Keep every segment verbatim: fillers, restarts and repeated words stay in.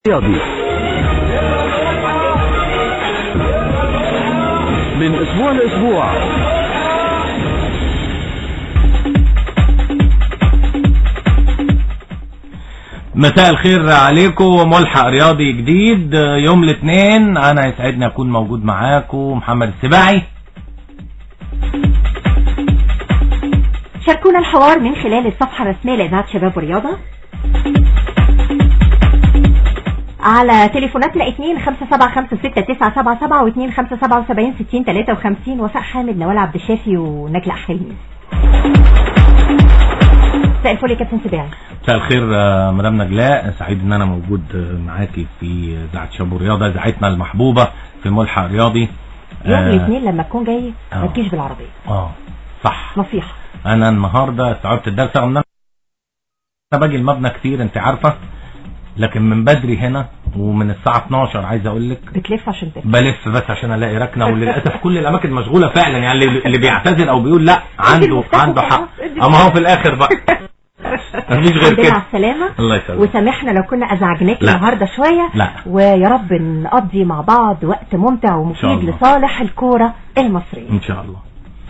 رياضي من اسبوع لاسبوع. مساء الخير عليكم، ملحق رياضي جديد يوم الاثنين. انا يسعدني اكون موجود معاكم محمد السباعي. شاركونا الحوار من خلال الصفحة الرسمية لإذاعة شباب ورياضة على تليفوناتنا اتنين خمسة سبعة خمسة ستة تسعة سبعة سبعة واتنين خمسة سبعة وسبعين ستين تلاتة وخمسين. وفاء حامد، نوال عبد الشافي، ونجلاء حلمي. مساء الفل يا كابتن سباعي. مساء الخير مدام نجلاء، سعيد ان انا موجود معاكي في اذاعة شباب ورياضة، اذاعتنا المحبوبة في ملحق رياضي. يوم آه الاثنين لما تكون جاي ما تجيش بالعربية. اه صح، نصيحة. انا النهارده استوعبت الدرس رغم ان انا باجي المبنى كتير انت عارفه، لكن من بدري هنا ومن الساعه اتناشر عايز اقول لك بتلف عشان تلف. بلف بس عشان الاقي ركنه، وللاسف كل الاماكن مشغوله فعلا. يعني اللي بيعتذر او بيقول لا عنده عنده حق، اما هو في الاخر بقى مفيش غير كده. على السلامه، الله يسلمك، وسامحنا لو كنا ازعجناك النهارده شويه. لا. ويا رب نقضي مع بعض وقت ممتع ومفيد لصالح الكوره المصريه ان شاء الله.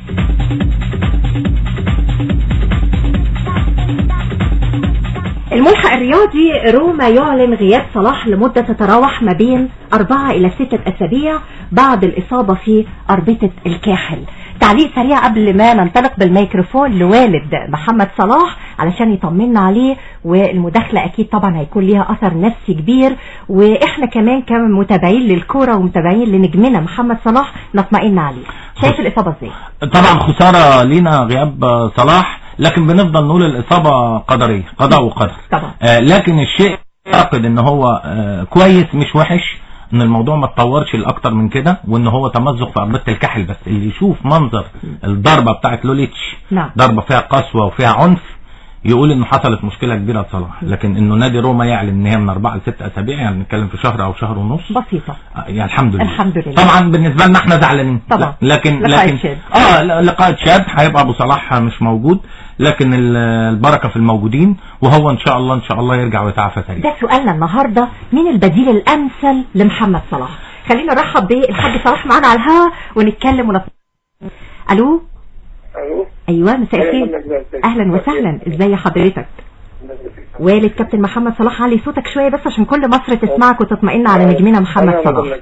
الملحق الرياضي. روما يعلن غياب صلاح لمدة تتراوح ما بين أربعة إلى ستة أسابيع بعد الإصابة في أربطة الكاحل. تعليق سريع قبل ما ننطلق بالميكروفون لوالد محمد صلاح علشان يطمنا عليه، والمداخلة أكيد طبعا هيكون ليها أثر نفسي كبير، وإحنا كمان كمتابعين للكرة ومتابعين لنجمنا محمد صلاح نطمئن عليه. شايف الإصابة إزاي؟ طبعا خسارة لينا غياب صلاح، لكن بنفضل نقول الإصابة قدرية، قضاء وقدر طبعا. آه لكن الشيء أعتقد إن هو آه كويس مش وحش، إن الموضوع ما تطورش لأكتر من كده، وإن هو تمزق في أربطة الكاحل. بس اللي يشوف منظر الضربة بتاعت لوليتش، نعم. ضربة فيها قسوة وفيها عنف، يقول إنه حصلت مشكلة كبيرة لصلاح. لكن إنه نادي روما يعلن إن هي من أربعة لست أسابيع، يعني نتكلم في شهر أو شهر ونص، بسيطة. آه يعني الحمد لله. الحمد لله. طبعا بالنسبة لنا احنا زعلانين طبعا، لكن لكن شاد. اه لقاء شاد هيبقى ابو صلاح مش موجود، لكن البركة في الموجودين، وهو ان شاء الله ان شاء الله يرجع ويتعافى سريع. ده سؤالنا النهارده، مين البديل الامثل لمحمد صلاح؟ خلينا نرحب بالحاج صلاح معانا على الهواء ونتكلم ونط... الو. الو. ايوه مساء الخير. اهلا وسهلا، ازي حضرتك؟ والد كابتن محمد صلاح، علي صوتك شويه بس عشان كل مصر تسمعك وتطمئن على نجمنا محمد صلاح.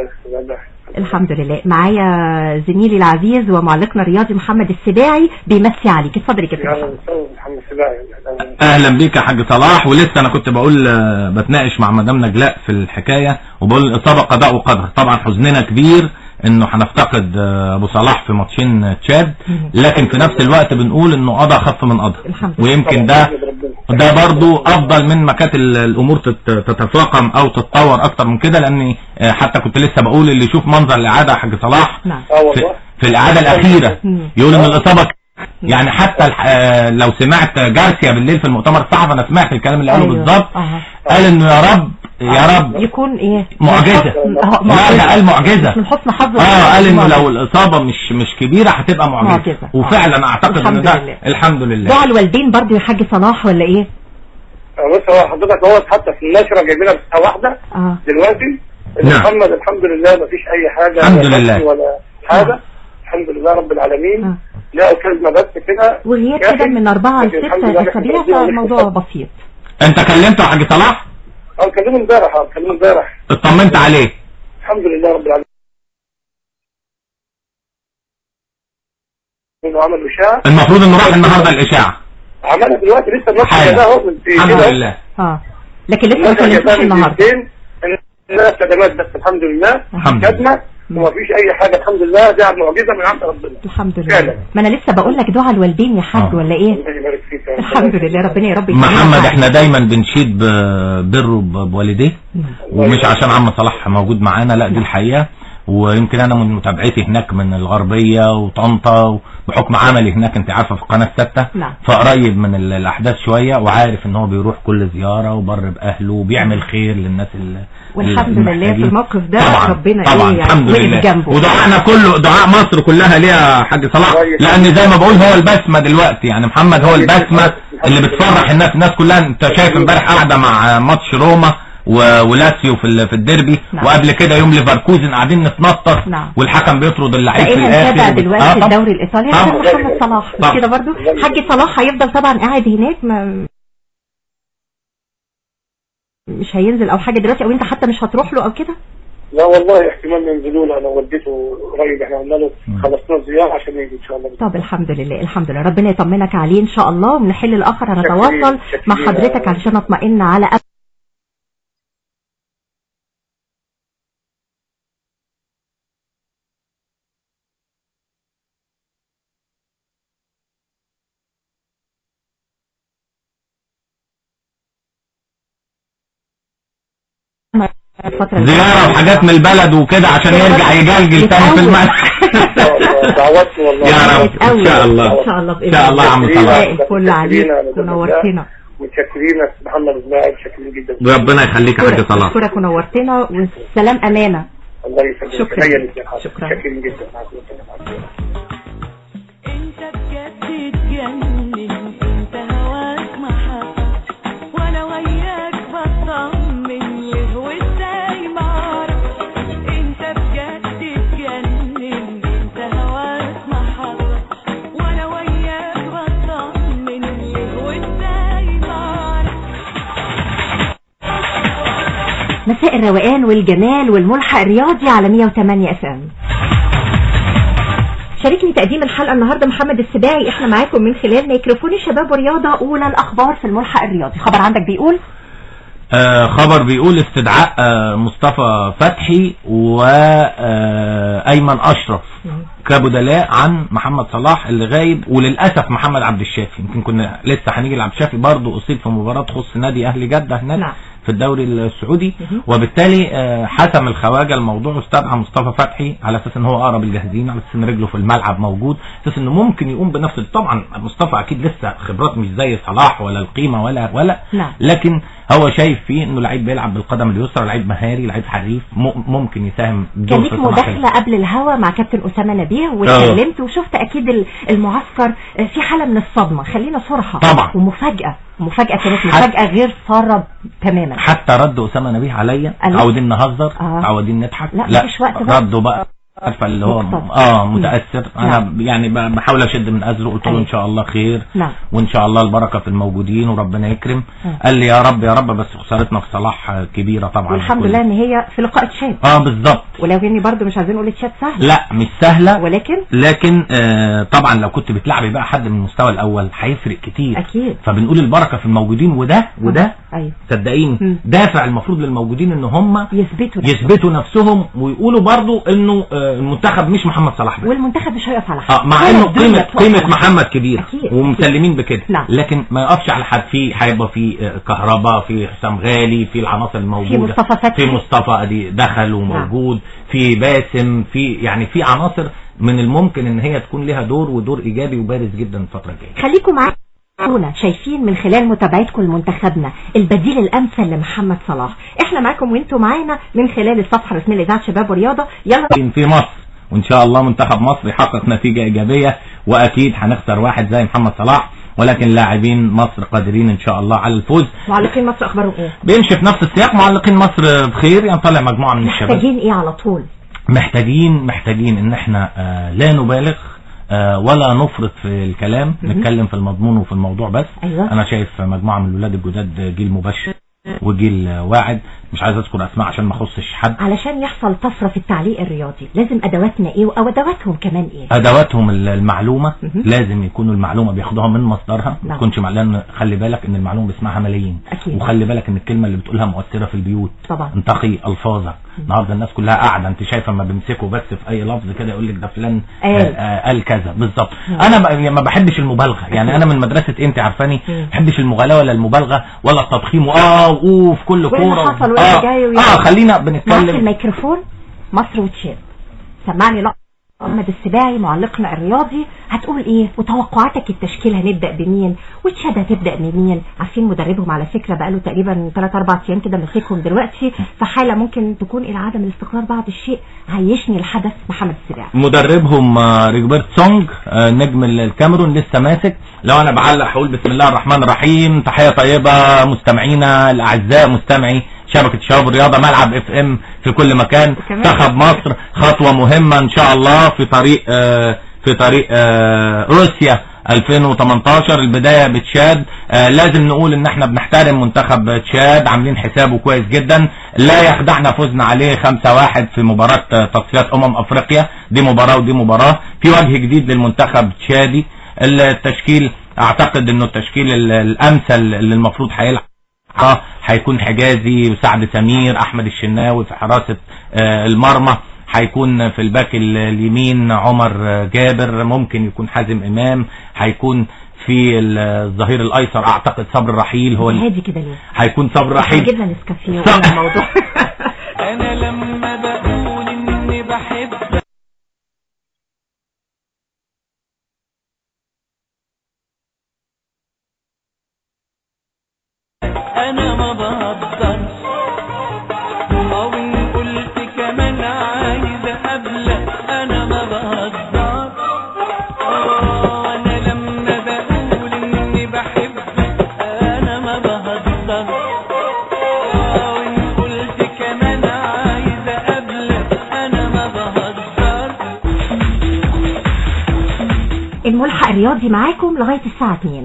الحمد لله. معايا زميلي العزيز ومعلقنا الرياضي محمد السباعي بيمسي عليك. اتفضل يا كابتن محمد السباعي. اهلا بيك يا حاج صلاح. ولسه انا كنت بقول بتناقش مع مدام نجلاء في الحكايه، وبقول الاصابه قضاء وقدر. طبعا حزننا كبير انه هنفتقد ابو صلاح في ماتشين تشاد، لكن في نفس الوقت بنقول انه قضى خف من قضى، ويمكن ده ده برضو افضل من ما كانت الامور تتفاقم او تتطور اكتر من كده. لاني حتى كنت لسه بقول اللي يشوف منظر الاعاده يا حاج صلاح في, في الاعاده الاخيره يقول ان الاصابه، يعني حتى لو سمعت جارسيا بالليل في المؤتمر الصحفي، انا سمعت الكلام اللي قاله بالظبط، قال انه يا رب يا رب يكون ايه معجزه. لا ده قال معجزه من حسن حظه. اه قال انه لو الاصابه مش مش كبيره هتبقى معجزه, معجزة. وفعلا اعتقد ان ده لله. الحمد لله. دعاء الوالدين برضو يا حاج صلاح ولا ايه؟ بص هو حضرتك هو حتى في النشره جايبينها بساعه واحده اه دلوقتي. نعم. محمد الحمد لله ما فيش اي حاجه الحمد لله ولا حاجه. الحمد لله رب العالمين. آه. لا كلمه بس كده، وغياب كده من أربعة لستة أسابيع، فالموضوع بسيط. انت كلمته يا حاج صلاح؟ اه كلمه امبارح. اه كلمه امبارح. اطمنت عليه؟ الحمد لله رب العالمين. انه عمل اشاعه، المفروض انه راح النهارده الاشاعه، عملها دلوقتي لسه الناس ده اهو. الحمد لله. اه لكن لسه ما كلمتوش النهارده. الناس خدمات بس الحمد لله، خدمه وما فيش اي حاجه الحمد لله. دي معجزه من عند ربنا الحمد لله. ما انا لسه بقول لك دعاء الوالدين يا حاج. آه. ولا ايه؟ الحمد لله. ربنا يا رب محمد احنا دايما بنشيد ببره بوالديه، ومش عشان عم صلاح موجود معانا، لا دي الحقيقه. ويمكن انا من متابعتي هناك من الغربيه وطنطا، بحكم عملي هناك انت عارفه في قناه ستة، فقريب من الاحداث شويه، وعارف ان هو بيروح كل زياره وبر باهله وبيعمل خير للناس اللي والحمد لله في الموقف ده طبعا ربنا طبعا ايه الحمد يعني لله جنبه. ودعائنا كله دعاء مصر كلها ليها حاج صلاح، لان زي ما بقول هو البسمه دلوقتي. يعني محمد هو البسمه اللي بتفرح الناس الناس كلها. انت شايف امبارح قاعده مع ماتش روما ولاسيو في في الديربي. نعم. وقبل كده يوم ليفركوزن قاعدين نتنطط. نعم. والحكم بيطرد اللعيب في الاخر. بقينا دلوقتي آه الدوري الايطالي عشان محمد صلاح مش كده برضو. حاج صلاح هيفضل طبعا قاعد هناك، ما مش هينزل او حاجه دلوقتي، او انت حتى مش هتروح له او كده؟ لا والله احتمال ينزلوا له، انا وديته قريب، احنا قلنا له خلصنا الزياره عشان يجي ان شاء الله. طب الحمد لله الحمد لله، ربنا يطمنك عليه ان شاء الله، ومن الحل الاخر هنتواصل مع حضرتك علشان اطمئن على زيارة وحاجات من البلد وكده عشان يرجع يجلجل تاني في الملعب. دعواتي والله يا رب ان شاء الله ان شاء الله ان شاء الله يا عم صلاح. كل عليك ونورتنا. متشكرين محمد اسماعيل، متشكرين جدا. ربنا يخليك يا حاج صلاح. اشكرك ونورتنا، والسلام امانه. الله يسلمك. شكرا شكرا متشكرين جدا. انت بجد تجنن، انت هواك محبه وانا وياك بطمن ليه وازاي ما اعرف. انت بجد تجنن، انت هواك محبه وانا وياك بطمن ليه وازاي ما اعرف. مساء الروقان والجمال والملحق الرياضي على مية وتمانية اف ام. شاركني تقديم الحلقة النهاردة محمد السباعي. احنا معاكم من خلال ميكروفون الشباب ورياضة. اولى الاخبار في الملحق الرياضي. خبر عندك بيقول آه خبر بيقول استدعاء آه مصطفى فتحي وايمن آه اشرف كبدلاء عن محمد صلاح اللي غايب، وللاسف محمد عبد الشافي. يمكن كنا لسه هنيجي لعبد الشافي برضه اصيب في مباراه تخص نادي اهلي جده هناك. نعم. في الدوري السعودي. وبالتالي حسم الخواجه الموضوع واستدعى مصطفى فتحي على اساس ان هو اقرب الجاهزين، على اساس ان رجله في الملعب موجود، على اساس انه ممكن يقوم بنفس. طبعا مصطفى اكيد لسه خبرات مش زي صلاح ولا القيمه ولا ولا نعم. لكن هو شايف فيه انه لعيب بيلعب بالقدم اليسرى، لعيب مهاري، لعيب حريف، ممكن يساهم. كان ليك مداخله قبل الهوا مع كابتن اسامه نبيه واتكلمت وشفت اكيد المعسكر في حاله من الصدمه، خلينا صراحه. طبعا. ومفاجاه مفاجاه كانت مفاجاه غير ساره تماما. حتى رد اسامه نبيه عليا عاودين نهزر آه. عاودين نضحك. لا, لا مفيش وقت بقى. ردوا بقى عارفه اللي هو اه متاثر. انا نعم. يعني بحاول اشد من ازره، قلت له ان شاء الله خير. نعم. وان شاء الله البركه في الموجودين وربنا يكرم. نعم. قال لي يا رب يا رب، بس خسارتنا في صلاح كبيره طبعا. والحمد لله ان هي في لقاء تشاد. اه بالظبط. ولو اني برضو مش عايزين نقول تشاد سهل، لا مش سهله، ولكن لكن آه طبعا لو كنت بتلعبي بقى حد من المستوى الاول هيفرق كتير اكيد. فبنقول البركه في الموجودين، وده وده ايوه صدقيني دافع المفروض للموجودين ان هم يثبتوا يثبتوا نفسهم ويقولوا برضو انه آه المنتخب مش محمد صلاح بس، والمنتخب مش هيقف على حد. اه مع انه قيمه قيمه محمد كبيره أكيد. ومسلمين بكده. نعم. لكن ما يقفش على حد. في هيبقى في كهرباء، في حسام غالي، في العناصر الموجوده، في مصطفى فتحي، في مصطفى ادي دخل وموجود. نعم. في باسم، في يعني في عناصر من الممكن ان هي تكون لها دور ودور ايجابي وبارز جدا الفتره الجايه. خليكم معانا شايفين من خلال متابعتكم لمنتخبنا البديل الامثل لمحمد صلاح. احنا معاكم وانتم معانا من خلال الصفحه الرسميه لاذاعه شباب ورياضه. يلا في مصر، وان شاء الله منتخب مصر يحقق نتيجه ايجابيه، واكيد هنخسر واحد زي محمد صلاح، ولكن لاعبين مصر قادرين ان شاء الله على الفوز. معلقين مصر اخبارهم ايه؟ بيمشي في نفس السياق. معلقين مصر بخير، يعني طلع مجموعه من الشباب. محتاجين ايه على طول؟ محتاجين محتاجين ان احنا آه لا نبالغ آه ولا نفرط في الكلام، نتكلم في المضمون وفي الموضوع بس. أيوة. انا شايف مجموعه من الولاد الجداد جيل مبشر وجيل واعد، مش عايز اذكر اسماء عشان ما اخصش حد. علشان يحصل طفره في التعليق الرياضي لازم ادواتنا ايه وادواتهم كمان ايه؟ ادواتهم المعلومه. م-م. لازم يكونوا المعلومه بياخدوها من مصدرها. ما تكونش معلومه، خلي بالك ان المعلومه بيسمعها ملايين. أكيد. وخلي بالك ان الكلمه اللي بتقولها مؤثره في البيوت. طبعا. انتقي الفاظك. النهارده الناس كلها قاعده، انت شايفه لما بيمسكوا بس في اي لفظ كده يقول لك ده فلان قال آه آه كذا بالظبط. انا ما بحبش المبالغه، يعني انا من مدرسه انت عارفاني ما بحبش المغالاه ولا المبالغه ولا التضخيم واه اوف كل كوره. اه, آه خلينا بنتكلم مصر الميكروفون. مصر وتشاد. سمعني لقطه محمد السباعي معلقنا الرياضي، هتقول ايه وتوقعاتك التشكيل؟ هنبدا بمين وتشاد هتبدا بمين؟ عارفين مدربهم على فكره بقاله تقريبا ثلاثة أربعة ايام كده ماسكهم دلوقتي في حاله ممكن تكون الى عدم الاستقرار بعض الشيء. عيشني الحدث محمد السباعي. مدربهم ريجبرت سونج نجم الكاميرون لسه ماسك. لو انا بعلق هقول بسم الله الرحمن الرحيم. تحيه طيبه مستمعينا الاعزاء، مستمعي شبكه شباب الرياضه، ملعب اف ام في كل مكان، منتخب مصر خطوه مهمه ان شاء الله في طريق آه في طريق آه روسيا ألفين وتمنتاشر. البدايه بتشاد، آه لازم نقول ان احنا بنحترم منتخب تشاد، عاملين حسابه كويس جدا، لا يخدعنا فوزنا عليه خمسة واحد في مباراه تصفيات امم افريقيا، دي مباراه ودي مباراه، في وجه جديد للمنتخب التشادي. التشكيل اعتقد انه التشكيل الامثل اللي المفروض هيلعب هيكون حجازي وسعد سمير، احمد الشناوي في حراسه آه المرمى، هيكون في الباك اليمين عمر جابر، ممكن يكون حازم امام، هيكون في الظهير الايسر اعتقد صبر رحيل، هو هادي كده ليه هيكون صبر رحيل. جبنا نسكافيه وقلنا الموضوع. انا لما بقول اني بحب انا ما بهزرش، او ان قلت كمان عايزه قبلك انا ما بهزرش. انا لما بقول اني بحبك انا ما بهزرش، او ان قلت كمان عايزه قبلك انا ما بهزرش. الملحق الرياضي معاكم لغايه الساعه اتنين.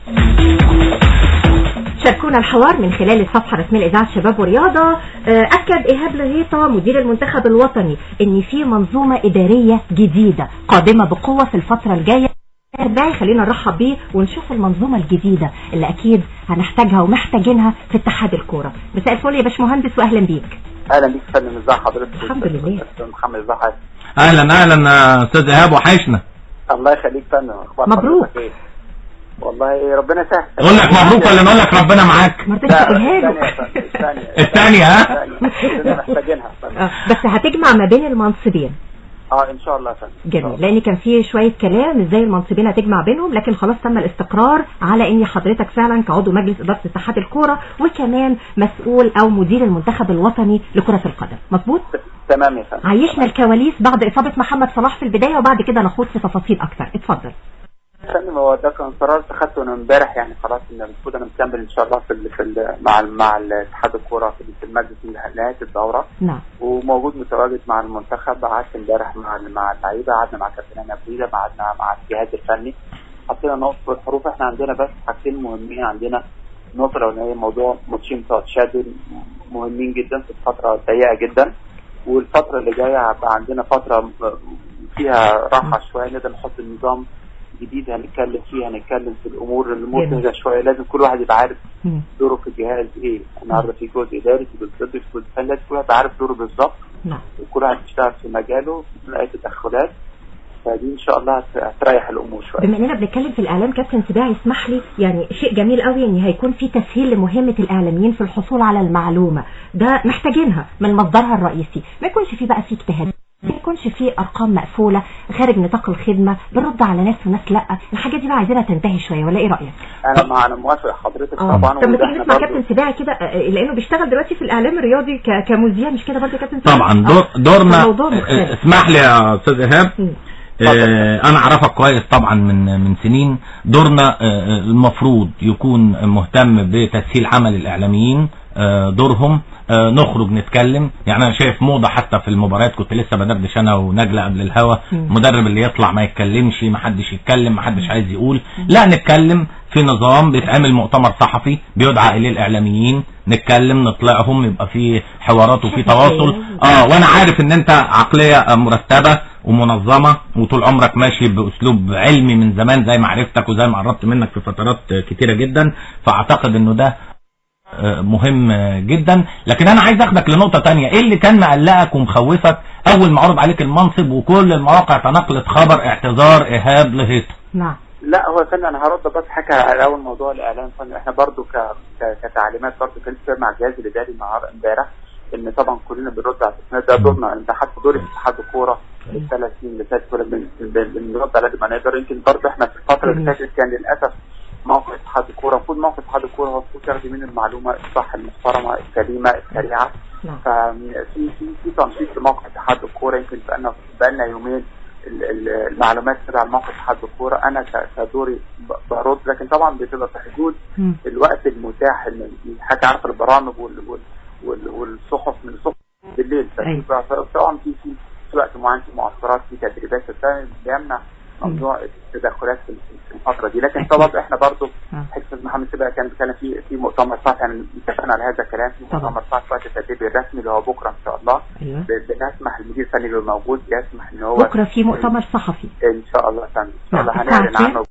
شاركونا الحوار من خلال الصفحة الرسمية لإذاعة شباب ورياضة. أكد إيهاب لغيطة مدير المنتخب الوطني إن في منظومة إدارية جديدة قادمة بقوة في الفترة الجاية. خلينا نرحب بيه ونشوف المنظومة الجديدة اللي أكيد هنحتاجها ومحتاجينها في اتحاد الكورة. مساء الفل يا باشمهندس وأهلا بيك. أهلا بيك يا فندم، ازي حضرتك؟ الحمد لله. محمد ازي حضرتك؟ أهلا أهلا أستاذ إيهاب، وحشنا. الله يخليك يا فندم. مبروك. والله ربنا سهل. اقول لك مبروك ولا نقول لك ربنا معاك؟ ما رضيتش اقولها له. الثانية الثانية ها؟ محتاجينها. بس هتجمع ما بين المنصبين. اه ان شاء الله يا فندم. جميل، لان كان في شويه كلام ازاي المنصبين هتجمع بينهم، لكن خلاص تم الاستقرار على ان حضرتك فعلا كعضو مجلس اداره اتحاد الكوره وكمان مسؤول او مدير المنتخب الوطني لكره القدم، مظبوط؟ تمام يا فندم. عيشنا الكواليس بعد اصابه محمد صلاح في البدايه وبعد كده نخوض في تفاصيل اكثر، اتفضل. فندم هو ده كان قرار اتخذته انا امبارح، يعني خلاص ان المفروض انا مكمل ان شاء الله في ال في ال مع ال مع اتحاد الكوره في المجلس نهايه الدوره. نعم. وموجود متواجد مع المنتخب. قعدت امبارح مع مع اللعيبه، قعدنا مع كابتن نبيله، قعدنا مع الجهاز الفني، حطينا نقط في الحروف. احنا عندنا بس حاجتين مهمين. عندنا النقطه الاولانيه موضوع ماتشين بتوع تشاد مهمين جدا في الفتره الضيقه جدا، والفتره اللي جايه هيبقى عندنا فتره فيها راحه شويه، نقدر نحط النظام جديد هنتكلم فيه، هنتكلم في الامور المرتبطه شويه. لازم كل واحد يبقى عارف دوره في الجهاز ايه. النهارده في جزء اداري، في جزء طبي، في جزء فني، لازم كل واحد يبقى عارف دوره بالظبط. نعم. وكل واحد يشتغل في مجاله من اي تدخلات، فدي ان شاء الله هتريح الامور شويه. بما اننا بنتكلم في الاعلام كابتن سباعي، اسمح لي يعني شيء جميل قوي ان هيكون في تسهيل لمهمه الاعلاميين في الحصول على المعلومه، ده محتاجينها من مصدرها الرئيسي، ما يكونش في بقى في اجتهاد، ما يكونش في ارقام مقفوله خارج نطاق الخدمه بنرد على ناس وناس لا، الحاجات دي بقى عايزينها تنتهي شويه، ولا ايه رايك؟ انا مع انا موافق حضرتك طبعا. طب ما تيجي نسمع كابتن سباعي كده لانه بيشتغل دلوقتي في الاعلام الرياضي كمذيع، مش كده برضه كابتن سباعي؟ طبعا دور دورنا. اسمح لي يا استاذ ايهاب، آه انا اعرفك كويس طبعا من من سنين. دورنا آه المفروض يكون مهتم بتسهيل عمل الاعلاميين، آه دورهم آه نخرج نتكلم. يعني انا شايف موضه حتى في المباريات، كنت لسه بدردش انا ونجله قبل الهوا، المدرب اللي يطلع ما يتكلمش، ما حدش يتكلم، ما حدش عايز يقول، لا نتكلم في نظام بيتعمل مؤتمر صحفي بيدعى اليه الاعلاميين، نتكلم نطلعهم، يبقى في حوارات وفي تواصل. اه وانا عارف ان انت عقليه مرتبه ومنظمه وطول عمرك ماشي باسلوب علمي من زمان زي ما عرفتك وزي ما قربت منك في فترات كتيره جدا، فاعتقد انه ده مهم جدا. لكن انا عايز اخدك لنقطه تانية، ايه اللي كان مقلقك ومخوفك اول ما عرض عليك المنصب وكل المواقع تنقلت خبر اعتذار ايهاب لغيطة؟ نعم. لا هو فن انا هرد بس حكى على اول موضوع الاعلام. فن احنا برضو ك... ك... كتعليمات برضو كنت مع الجهاز الاداري النهار امبارح ان طبعا كلنا بنرد على الاستثناء ده دورنا. انت حتى دور اتحاد الكوره الثلاث سنين اللي فاتت كنا بنرد على قد ما نقدر. يمكن برضو احنا في الفتره اللي فاتت كان للاسف موقع اتحاد الكوره، المفروض موقع اتحاد الكوره هو المفروض ياخد من المعلومه الصح المحترمه السليمه السريعه. ففي في في تنشيط لموقع اتحاد الكوره. يمكن بقالنا بقالنا يومين المعلومات تبع موقع اتحاد الكوره. انا كدوري برد، لكن طبعا بتبقى في حدود الوقت المتاح اللي حاجه عارف البرامج والصحف من الصبح بالليل. أيوة. طبعا في في في وقت معين في معسكرات في تدريبات بيمنع موضوع التدخلات في الفتره دي. لكن طبعا احنا برضو حته محمد سباق كان بيتكلم في في مؤتمر صحفي، يعني اتفقنا على هذا الكلام في مؤتمر صحفي وقت التدريب الرسمي اللي هو بكره ان شاء الله. أيوة. بنسمح المدير الفني اللي موجود يسمح ان هو بكره في مؤتمر صحفي ان شاء الله. ان شاء الله هنعلن عنه.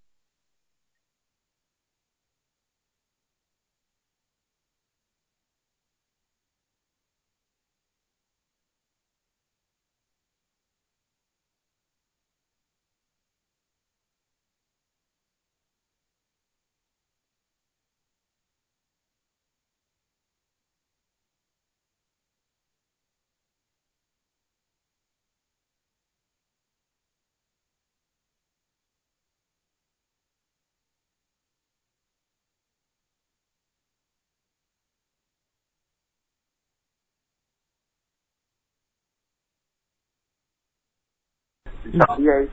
طبيعي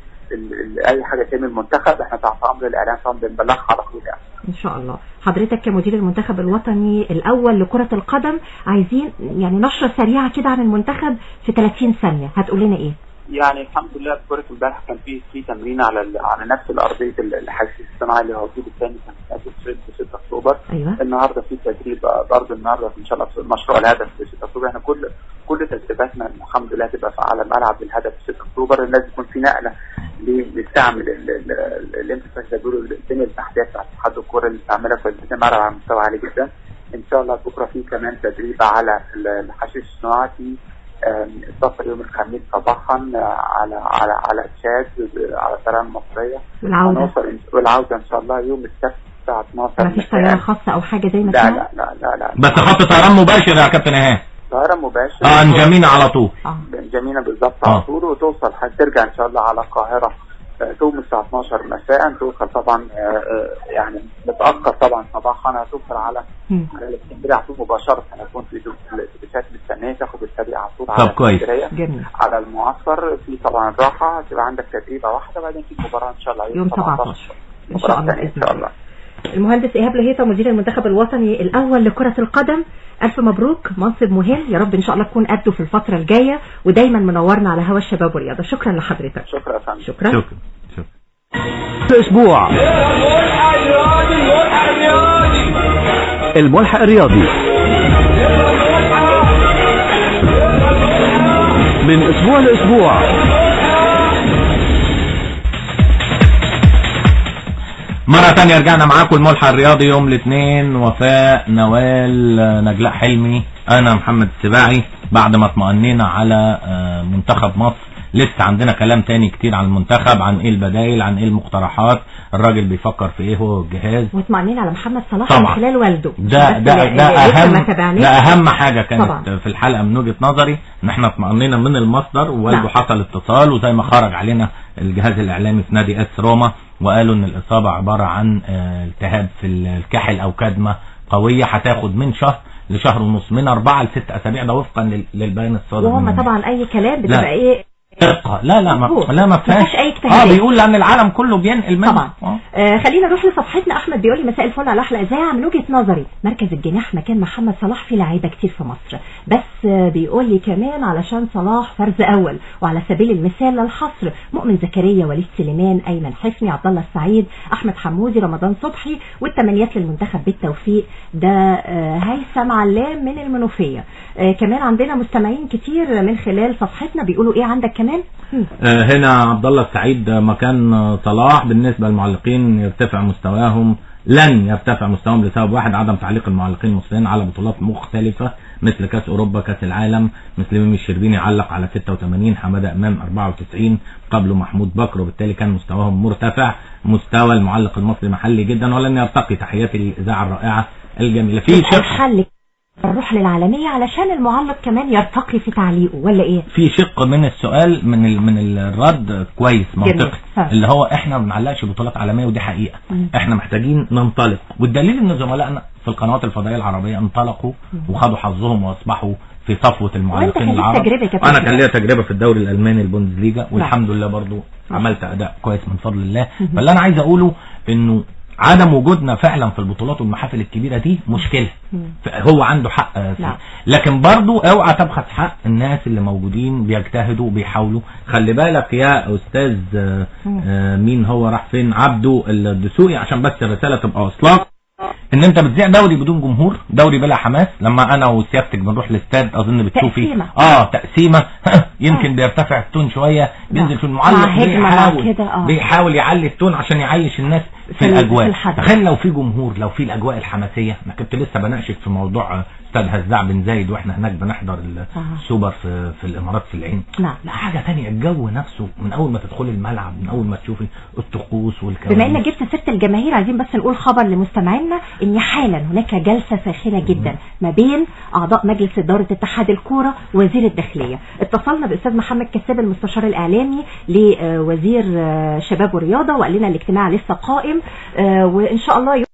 اي حاجه تعمل المنتخب احنا تحت امر الاعلام طبعا بنبلغها على طول يعني. ان شاء الله. حضرتك كمدير المنتخب الوطني الاول لكره القدم عايزين يعني نشره سريعه كده عن المنتخب في ثلاثين ثانيه، هتقول لنا ايه؟ يعني الحمد لله كره امبارح كان في في تمرين على على نفس الارضيه الحشيش الصناعي اللي هو الجيل الثاني كان في ستة اكتوبر. أيوة. النهارده في تدريب برضه النهارده ان شاء الله في مشروع الهدف في ستة اكتوبر. احنا كل كل تدريباتنا الحمد لله تبقى على الملعب بالهدف في ستة اكتوبر. لازم يكون في نقله لنستعمل اللي انت بتقولوا الدنيا التحتيه بتاعت اتحاد الكوره اللي بتعملها في الملعب على مستوى عالي جدا. ان شاء الله بكره في كمان تدريب على الحشيش الصناعي في السفر يوم الخميس صباحا على على على تشاد على الطيران المصريه والعوده والعوده ان شاء الله يوم السبت الساعه اتناشر. ما فيش طياره خاصه او حاجه زي ما لا لا لا لا لا بس خط طيران مباشر يا كابتن ايهاب. طيران مباشر اه انجمينا على طول. اه انجمينا بالظبط على طول وتوصل هترجع ان شاء الله على القاهره تقوم الساعه اتناشر مساء. توصل طبعا يعني متاخر طبعا صباحا هتوصل على على الاسكندريه على طول مباشره. هنكون في اتوبيسات مستنيه تاخد السريع على طول على الاسكندريه على المعسكر. في طبعا الراحه هتبقى عندك تدريبه واحده بعدين في مباراه ان شاء الله يوم سبعتاشر ان شاء الله ان شاء الله. المهندس إيهاب لهيطة مدير المنتخب الوطني الأول لكرة القدم، ألف مبروك، منصب مهم يا رب إن شاء الله تكون قده في الفترة الجاية ودايما منورنا على هوا الشباب والرياضة. شكرا لحضرتك. شكرا يا فندم. شكرا. شكرا. شكرا. أسبوع الملحق الرياضي من أسبوع لأسبوع. مرة تانية رجعنا معاكم الملحق الرياضي يوم الاثنين. وفاء، نوال، نجلاء حلمي، انا محمد السباعي. بعد ما اطمأنينا على منتخب مصر لسه عندنا كلام تاني كتير عن المنتخب، عن ايه البدايل، عن ايه المقترحات، الراجل بيفكر في ايه هو الجهاز. واطمأنينا على محمد صلاح طبعا. من خلال والده. ده ده ده اهم ده اهم حاجة كانت طبعا. في الحلقة من وجهة نظري ان احنا اطمأنينا من المصدر ووالده نعم. حصل اتصال وزي ما خرج علينا الجهاز الاعلامي في نادي اس روما وقالوا ان الاصابة عبارة عن التهاب في الكاحل او كدمة قوية هتاخد من شهر لشهر ونص، من اربعة لست اسابيع، ده وفقا للبيان الصادر. وهم طبعا اي كلام بتبقى ايه لا لا ما لا ما فيهاش اي اجتهاد. اه بيقول لان العالم كله بينقل منه طبعا. آه. آه خلينا نروح لصفحتنا. احمد بيقول لي مساء الفل على احلى اذاعه. من وجهه نظري مركز الجناح مكان محمد صلاح فيه لعيبه كتير في مصر، بس آه بيقول لي كمان علشان صلاح فرز اول وعلى سبيل المثال للحصر مؤمن زكريا، وليد سليمان، ايمن حفني، عبد الله السعيد، احمد حمودي، رمضان صبحي، والتمنيات للمنتخب بالتوفيق. ده آه هيثم علام من المنوفيه. آه كمان عندنا مستمعين كتير من خلال صفحتنا بيقولوا ايه عندك كمان. هنا عبد الله السعيد مكان صلاح بالنسبة للمعلقين يرتفع مستواهم، لن يرتفع مستواهم لسبب واحد، عدم تعليق المعلقين المصريين على بطولات مختلفة مثل كاس اوروبا، كاس العالم، مثل ميمي الشربيني علق على ستة وثمانين، حمادة امام اربعة وتسعين، قبله محمود بكر، وبالتالي كان مستواهم مرتفع. مستوى المعلق المصري محلي جدا ولن يرتقي. تحياتي للاذاعة الرائعة الجميلة. في شق نروح للعالمية علشان المعلق كمان يرتقي في تعليقه ولا ايه؟ في شق من السؤال من ال... من الرد كويس منطقي اللي هو احنا ما بنعلقش بطولات عالميه ودي حقيقه. مم. احنا محتاجين ننطلق، والدليل ان زملائنا في القنوات الفضائيه العربيه انطلقوا مم. وخدوا حظهم واصبحوا في صفوه المعلقين العرب. انا كان ليا تجربه في الدوري الالماني البوندسليجا والحمد لله برضو مم. عملت اداء كويس من فضل الله. فاللي انا عايز اقوله انه عدم وجودنا فعلا في البطولات والمحافل الكبيرة دي مشكلة. هو عنده حق فيه. لكن برضو اوعى تبخس حق الناس اللي موجودين بيجتهدوا وبيحاولوا. خلي بالك يا استاذ مين هو راح فين عبده الدسوقي عشان بس الرسالة تبقى واصلة، ان انت بتذيع دوري بدون جمهور، دوري بلا حماس. لما انا وسيادتك بنروح الاستاد اظن بتشوفي تقسيمة. اه تقسيمه يمكن بيرتفع التون شويه، بينزل في المعلق بيحاول آه. بيحاول يعلي التون عشان يعيش الناس في الاجواء. تخيل لو في جمهور، لو في الاجواء الحماسيه. انا كنت لسه بناقشك في موضوع استاد هزاع بن زايد واحنا هناك بنحضر السوبر في في الامارات في العين. نعم. لا حاجه ثانيه، الجو نفسه من اول ما تدخلي الملعب، من اول ما تشوفي الطقوس والكلام. بما انك جبت سيره الجماهير، عايزين بس نقول خبر لمستمعينا ان حالا هناك جلسه ساخنه جدا ما بين اعضاء مجلس اداره اتحاد الكوره ووزير الداخليه. اتصلنا باستاذ محمد كساب المستشار الاعلامي لوزير شباب والرياضه وقال لنا الاجتماع لسه قائم وان شاء الله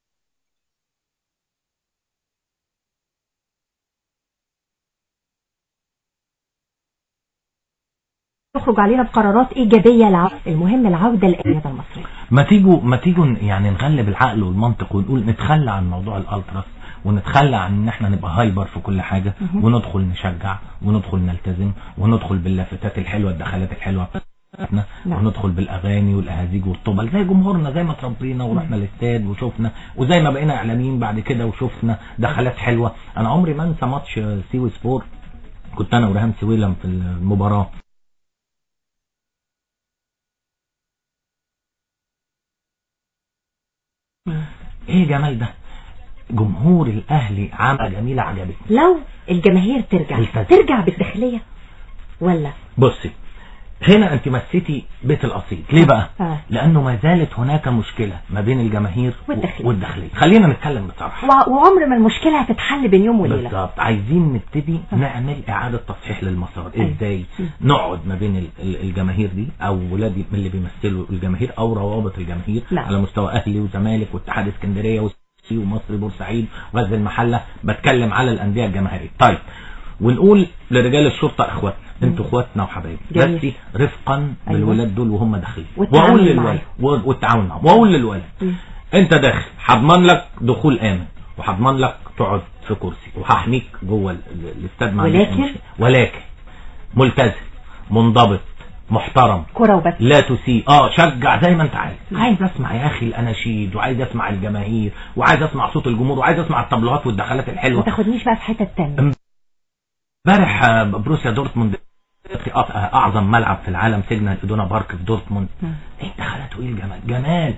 يخرج علينا بقرارات ايجابيه. العودة المهم العوده للرياضه المصريه. ما تيجوا ما تيجوا يعني نغلب العقل والمنطق ونقول نتخلى عن موضوع الالتراس ونتخلى عن ان احنا نبقى هايبر في كل حاجه وندخل نشجع وندخل نلتزم وندخل باللافتات الحلوه الدخلات الحلوه نعم. وندخل بالاغاني والاهازيج والطبل زي جمهورنا، زي ما تربينا ورحنا الاستاد وشفنا، وزي ما بقينا اعلاميين بعد كده وشفنا دخلات حلوه. انا عمري ما انسى ماتش سيوي سبور، كنت انا ورهام سويلم في المباراه. ايه جمال ده، جمهور الاهلي عامله جميله عجبتني. لو الجماهير ترجع الفزل. ترجع بالداخليه ولا بصي هنا انت مسيتي بيت الاصيل. ليه بقى؟ آه. لانه ما زالت هناك مشكله ما بين الجماهير والداخليه والداخليه. خلينا نتكلم بصراحه، وعمر ما المشكله هتتحل بين يوم وليله. بالظبط. عايزين نبتدي آه. نعمل اعاده تصحيح للمسار. ازاي؟ نقعد ما بين الجماهير دي او ولاد اللي بيمثلوا الجماهير او روابط الجماهير لا. على مستوى اهلي وزمالك واتحاد اسكندريه ومصر بورسعيد وغزل المحله، بتكلم على الانديه الجماهيريه. طيب ونقول لرجال الشرطه اخواتنا، انتوا اخواتنا وحبايبي، بس رفقا أيوة. بالولاد دول وهم داخلين، واقول للولد والتعاون معاهم، واقول للولد انت داخل هضمن لك دخول امن وهضمن لك تقعد في كرسي وهحميك جوه الاستاد مع ولكن ولكن ملتزم منضبط محترم كرة وبس، لا تسيء. اه شجع زي ما انت عايز. عايز اسمع يا اخي الاناشيد وعايز اسمع الجماهير وعايز اسمع صوت الجمهور وعايز اسمع الطبلات والدخلات الحلوه. ما تاخدنيش بقى في حته ثانيه. امبارح بروسيا دورتموند اعظم ملعب في العالم سيجنال إدونا بارك في دورتموند، ايه دخلته ايه الجمال جمال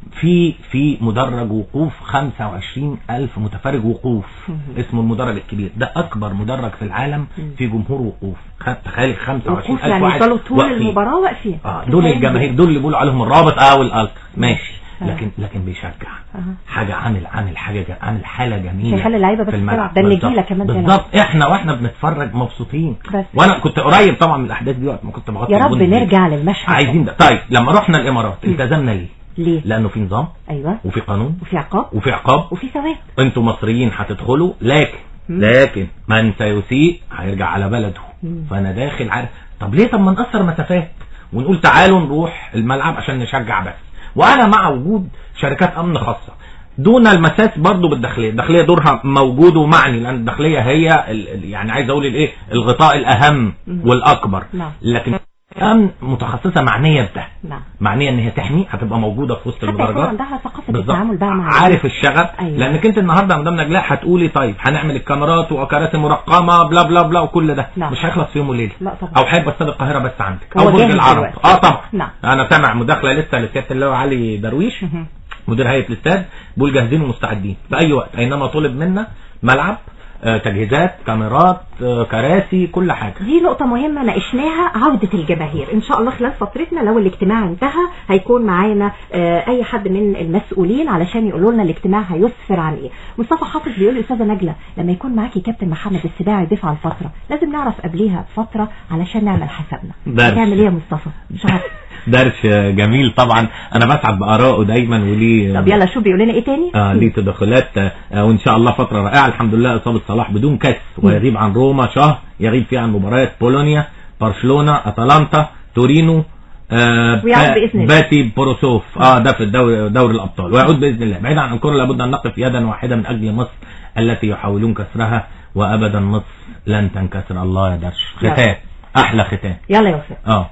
في في مدرج وقوف خمسة وعشرين ألف متفرج وقوف اسمه المدرج الكبير ده، اكبر مدرج في العالم في جمهور وقوف. تخيل خمسة وعشرين ألف يعني واحد طول واقفين. المباراه واقفين. اه دول الجماهير، دول اللي بيقولوا عليهم الرابط اه والالتر ماشي، لكن لكن بيشجع أه. حاجه عامل عامل حاجه عامل حاله جميله في حاله اللعيبه بس تلعب ده النجيله كمان بالظبط. احنا واحنا بنتفرج مبسوطين، وانا كنت قريب طبعا من الاحداث دي وقت ما كنت بغطي. يا رب نرجع للمشهد عايزين ده. طيب لما رحنا الامارات التزمنا ليه؟ ليه؟ لانه في نظام ايوه وفي قانون وفي عقاب وفي عقاب وفي ثواب. انتوا مصريين هتدخلوا، لكن مم. لكن من سيسيء هيرجع على بلده. مم. فانا داخل عارف طب ليه؟ طب ما نقصر مسافات ونقول تعالوا نروح الملعب عشان نشجع بس. وانا مع وجود شركات امن خاصه دون المساس برضو بالداخليه. الداخليه دورها موجود ومعني، لان الداخليه هي يعني عايز اقول الايه الغطاء الاهم والاكبر، لكن امن متخصصه معنيه بده، معنيه ان هي تحمي، هتبقى موجوده في وسط المدرجات، عندها ثقافه التعامل بقى مع عارف الشغف. أيوة. لانك انت النهارده يا مدام نجلاء هتقولي طيب هنعمل الكاميرات وكراسي مرقمه بلا بلا بلا وكل ده لا. مش هيخلص في يوم وليله، او هيبقى استاد القاهره بس عندك او برج العرب. اه طبعا لا. انا سامع مداخله لسه لسياده اللواء علي درويش مدير هيئه الاستاد بيقول جاهزين ومستعدين في اي وقت اينما طلب منا ملعب، آه، تجهيزات، كاميرات، آه، كراسي، كل حاجة. دي نقطة مهمة ناقشناها، عودة الجماهير. ان شاء الله خلال فترتنا لو الاجتماع انتهى هيكون معانا آه، اي حد من المسؤولين علشان يقولوا لنا الاجتماع هيسفر عن ايه. مصطفى حافظ بيقول لي استاذة نجلة لما يكون معاكي كابتن محمد السباعي ضيف على الفترة لازم نعرف قبليها فترة علشان نعمل حسابنا. هتعمل ايه يا مصطفى؟ مش عارف. درس جميل طبعا، انا بسعد بآرائه دايما وليه. طب يلا شو بيقول لنا ايه تاني؟ اه ليه تدخلات آه وان شاء الله فتره رائعه. الحمد لله اصابه صلاح بدون كاس ويغيب عن روما شهر، يغيب فيه عن مباريات بولونيا، برشلونه، اتلانتا، تورينو، آه ويعود بإذن الله. باتي بوروسوف اه ده في الدوري دوري الابطال، ويعود باذن الله. بعيد عن الكره لابد ان نقف يدا واحده من اجل مصر التي يحاولون كسرها، وابدا مصر لن تنكسر. الله يا درش. ختام احلى ختام. يلا يا وفاء. اه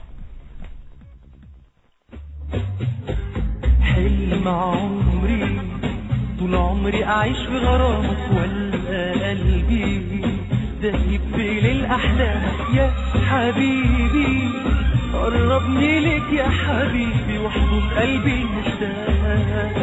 حلم عمري طول عمري اعيش في غرامك، ولا قلبي دايب في للاحلام يا حبيبي، قربني لك يا حبيبي واحضن قلبي المشتاق.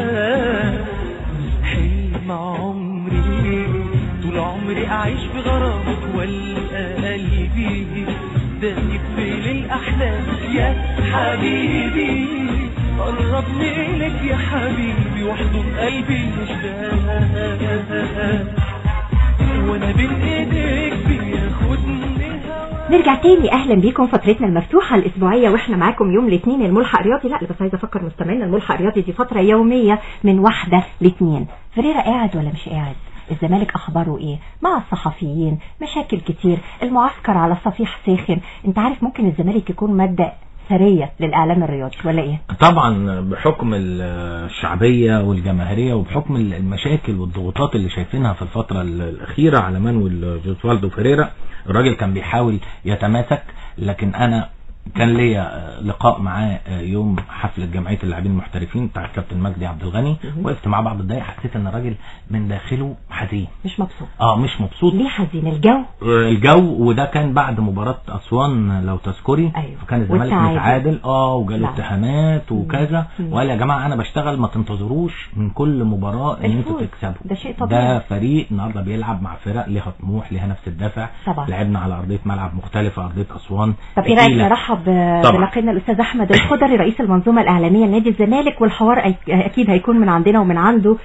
حلم عمري طول عمري اعيش في غرامك، ولا قلبي دايب في للاحلام يا حبيبي، قربني لك يا حبيبي واحضن قلبي المشتاق، وانا بين ايديك بياخدني هوا. نرجع تاني، اهلا بيكم فترتنا المفتوحه الاسبوعيه، واحنا معاكم يوم الاثنين الملحق الرياضي. لا بس عايزه افكر مستمعينا، الملحق الرياضي دي فتره يوميه من واحده لاثنين. فريرة قاعد ولا مش قاعد؟ الزمالك اخباره ايه مع الصحفيين؟ مشاكل كتير، المعسكر على الصفيح ساخن. انت عارف ممكن الزمالك يكون ماده ثريه للاعلام الرياضي ولا ايه؟ طبعا بحكم الشعبيه والجماهيريه، وبحكم المشاكل والضغوطات اللي شايفينها في الفتره الاخيره على مانويل جوزوالدو فيريرا. الراجل كان بيحاول يتماسك، لكن انا كان ليا لقاء معاه يوم حفله جمعيه اللاعبين المحترفين بتاع الكابتن مجدي عبد الغني، وقفت معاه بعض الدقايق، حسيت ان الراجل من داخله حزين، مش مبسوط. اه مش مبسوط. ليه حزين؟ الجو الجو وده كان بعد مباراه اسوان لو تذكري. أيوه. فكان الزمالك متعادل اه وجاله اتهامات وكذا، وقال يا جماعه انا بشتغل، ما تنتظروش من كل مباراه ان انتوا تكسبوا، ده شيء طبيعي. ده فريق النهارده بيلعب مع فرق ليها طموح، ليها نفس الدافع. طبعا. لعبنا على ارضيه ملعب مختلفه، ارضيه اسوان. طب ايه رايك نرحب بناقدنا الاستاذ احمد الخضري رئيس المنظومه الاعلاميه لنادي الزمالك، والحوار اكيد هيكون من عندنا ومن عنده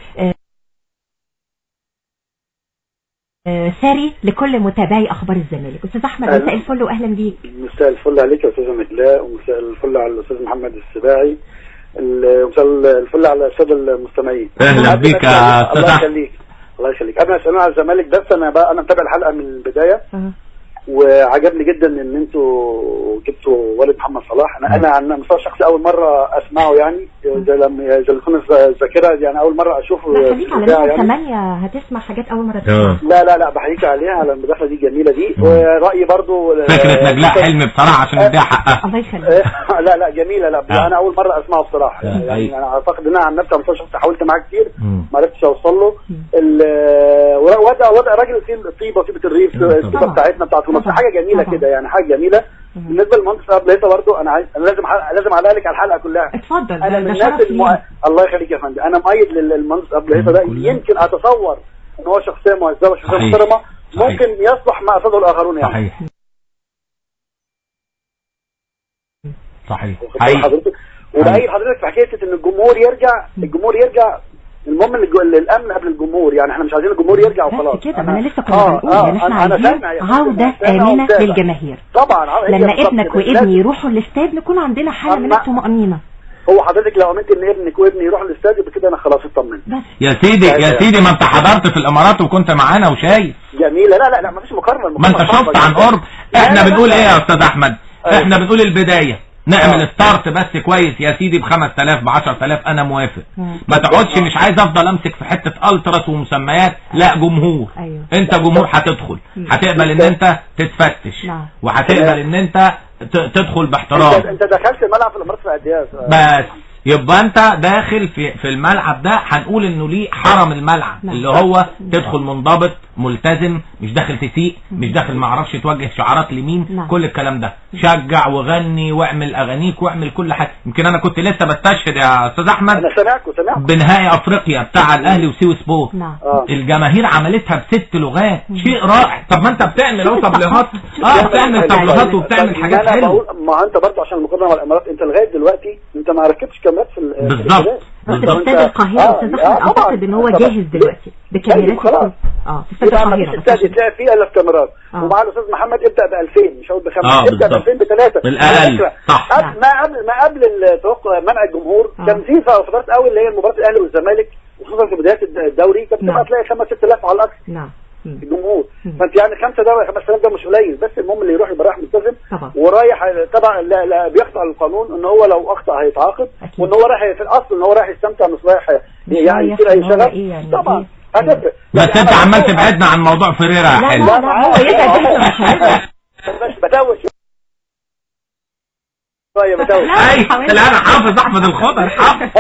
ثري لكل متابعي اخبار الزمالك. استاذ احمد مساء الفل واهلا بيك. مساء الفل عليك يا استاذه مجلاء، ومساء الفل على الاستاذ محمد السباعي، ومساء الفل على الساده المستمعين. اهلا بيك يا استاذ الله يخليك. الله يخليك. انا سامع على الزمالك، بس انا بقى انا متابع الحلقه من البدايه، أه. وعجبني جدا ان انتوا جبتوا والد محمد صلاح. انا انا عن مستوى شخصي اول مره اسمعه، يعني زي لما زي اللي كنا الذاكره، يعني اول مره اشوفه. لا خليك على ثمانية هتسمع حاجات اول مره تسمعها. لا لا لا بحييك عليها على المداخله دي الجميله دي. ورايي برضو فكره نجلاء حلمي بصراحه عشان نديها حقها. الله يخليك. لا لا جميله. لا انا اول مره اسمعه بصراحه، يعني انا اعتقد ان انا عن نفسي على مستوى شخصي حاولت معاه كتير ما عرفتش اوصل له. وضع وضع راجل فيه طيبه طيبه الريف، الطيبه بتاعتنا بتاعت مصر، حاجه جميله كده، يعني حاجه جميله. بالنسبه للمهندس ابو ليثه برضو انا عايز انا لازم لازم اعلق لك على الحلقه كلها. اتفضل. انا من الناس المو... الله يخليك يا فندم، انا مؤيد للمهندس ابو ليثه ده. يمكن اتصور ان هو شخصيه مهذبه وشخصيه محترمه، ممكن يصلح ما قصده الاخرون يعني. صحيح صحيح صحيح حضرتك. وبأيد حضرتك في حكايه ان الجمهور يرجع، الجمهور يرجع، المهم الامن قبل الجمهور، يعني احنا مش عايزين الجمهور يرجع وخلاص. كده ما انا لسه كنا بنقول ان احنا عايزين عوده امنه للجماهير. طبعا لما ابنك وابني يروحوا الاستاد نكون عندنا حاله من الطمانينه. هو حضرتك لو امنت ان ابنك وابني يروحوا الاستاد يبقى كده انا خلاص اطمنت. يا سيدي يا سيدي ما انت حضرت في الامارات وكنت معانا وشايف. جميله. لا لا لا ما فيش مقارنه. ما انت شفت عن قرب. احنا بنقول ايه يا استاذ احمد؟ احنا بنقول البدايه نعمل ستارت بس كويس يا سيدي ب خمسة آلاف ب عشرة آلاف انا موافق. ما تقعدش مش عايز افضل امسك في حته التراس ومسميات. لا جمهور. أيوه. انت جمهور هتدخل، هتقبل ان انت تتفتش، وهتقبل ان انت تدخل باحترام. انت دخلت الملعب في الامارات في قد ايه؟ بس يبقى انت داخل في في الملعب ده هنقول انه ليه حرم الملعب اللي هو تدخل منضبط ملتزم، مش داخل تسيق، مش داخل ما اعرفش توجه شعارات لمين، كل الكلام ده. شجع وغني واعمل اغانيك واعمل كل حاجه. يمكن انا كنت لسه بستشهد يا استاذ احمد انا سامعك وسامعك بنهائي افريقيا بتاع الاهلي وسيو سبورت. الجماهير عملتها بست لغات، شيء رائع. طب ما انت بتعمل اهو تبليغات، اه بتعمل تبليغات وبتعمل حاجات حلوه. ما انت برضه عشان المقارنه مع الامارات، انت لغايه دلوقتي انت ما ركبتش كاميرات في بالظبط. بس استاد القاهره استاذ احمد اعتقد ان هو جاهز دلوقتي بكاميرات. اه استاد القاهره استاد يتلعب فيه الا الكاميرات. ومع الاستاذ محمد ابدا ب ألفين، مش هقول ب خمسة، ابدا ب ألفين بثلاثة بالاقل. صح. ما قبل ما قبل التوقع منع الجمهور آه. كان في فترات قوي اللي هي مباراه الاهلي والزمالك، وخصوصا في بدايه الدوري كانت بتبقى تلاقي خمسة ستة آلاف على الاكثر. نعم. الجمهور فانت يعني خمسة ده خمسة آلاف ده مش قليل، بس المهم اللي يروح يبقى رايح ملتزم طبعا ورايح طبعا لا, لا بيخضع للقانون، ان هو لو اخطا هيتعاقب، وان هو رايح في الاصل ان هو رايح يستمتع مش رايح يعني يصير اي شغف. إيه يعني طبعا هتفرق. بس انت عمال تبعدنا عن موضوع فريرة يا حلو. لا لا هو يبعد بس بتوش طيب بتوش اي لا انا حافظ احمد الخضر حافظ.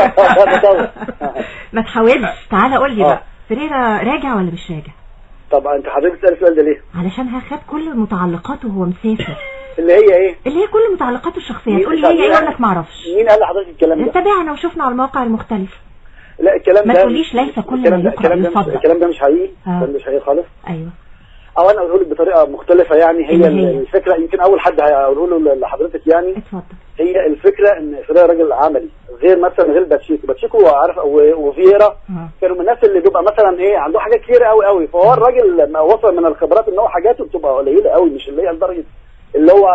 ما تحاولش. تعالى قول لي بقى فريرة راجع ولا مش راجع؟ طبعا انت حضرتك بتسال السؤال ده ليه؟ علشان هاخد كل متعلقاته وهو مسافر. اللي هي ايه؟ اللي هي كل متعلقاته الشخصيه. تقول لي هي ايه؟ اقول لك ما اعرفش. مين قال لحضرتك الكلام ده؟ تابعنا وشفنا على المواقع المختلفه. لا الكلام ما ده تقوليش ليس كل ما يقرأ يصدق. الكلام ده مش حقيقي. الكلام ده مش حقيقي خالص. ايوه او انا اقول لك بطريقه مختلفه يعني. هي, هي الفكره يمكن اول حد هقوله له لحضرتك يعني. اتفضل. هي الفكره ان فريرة راجل عملي غير مثلا غير باتشيكو. باتشيكو عارف وفييرا كانوا من الناس اللي بيبقى مثلا ايه عنده حاجات كتير قوي قوي، فهو الراجل لما وصل من الخبرات ان هو حاجاته بتبقى قليله قوي، مش اللي هي لدرجه اللي هو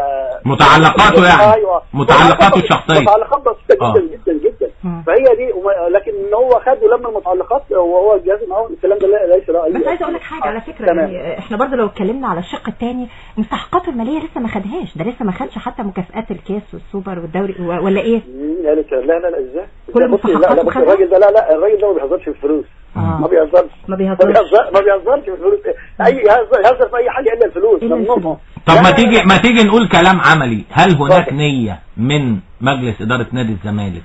متعلقاته يعني. ايوه متعلقاته الشخصيه متعلقات بسيطه جدا جدا جدا. فهي دي لكن ان هو خد ولم المتعلقات وهو جاهز معاه الكلام ده ليس لا. بس عايز اقول لك حاجه على فكره يعني احنا برضه لو اتكلمنا على الشق الثاني مستحقاته الماليه لسه ما خدهاش، ده لسه ما خدش حتى مكافآت الكاس والسوبر والدوري ولا ايه؟ لا لا لا ازاي؟ كل مستحقاته لا الراجل ده لا لا الراجل ده ما بيهزرش في الفلوس. آه. ما بيهزرش ما بيهزرش ما بيهزرش في الفلوس. اي يهزر في اي حاجه الا الفلوس ممنوع. طب ما تيجي ما تيجي نقول كلام عملي. هل هناك نية من مجلس إدارة نادي الزمالك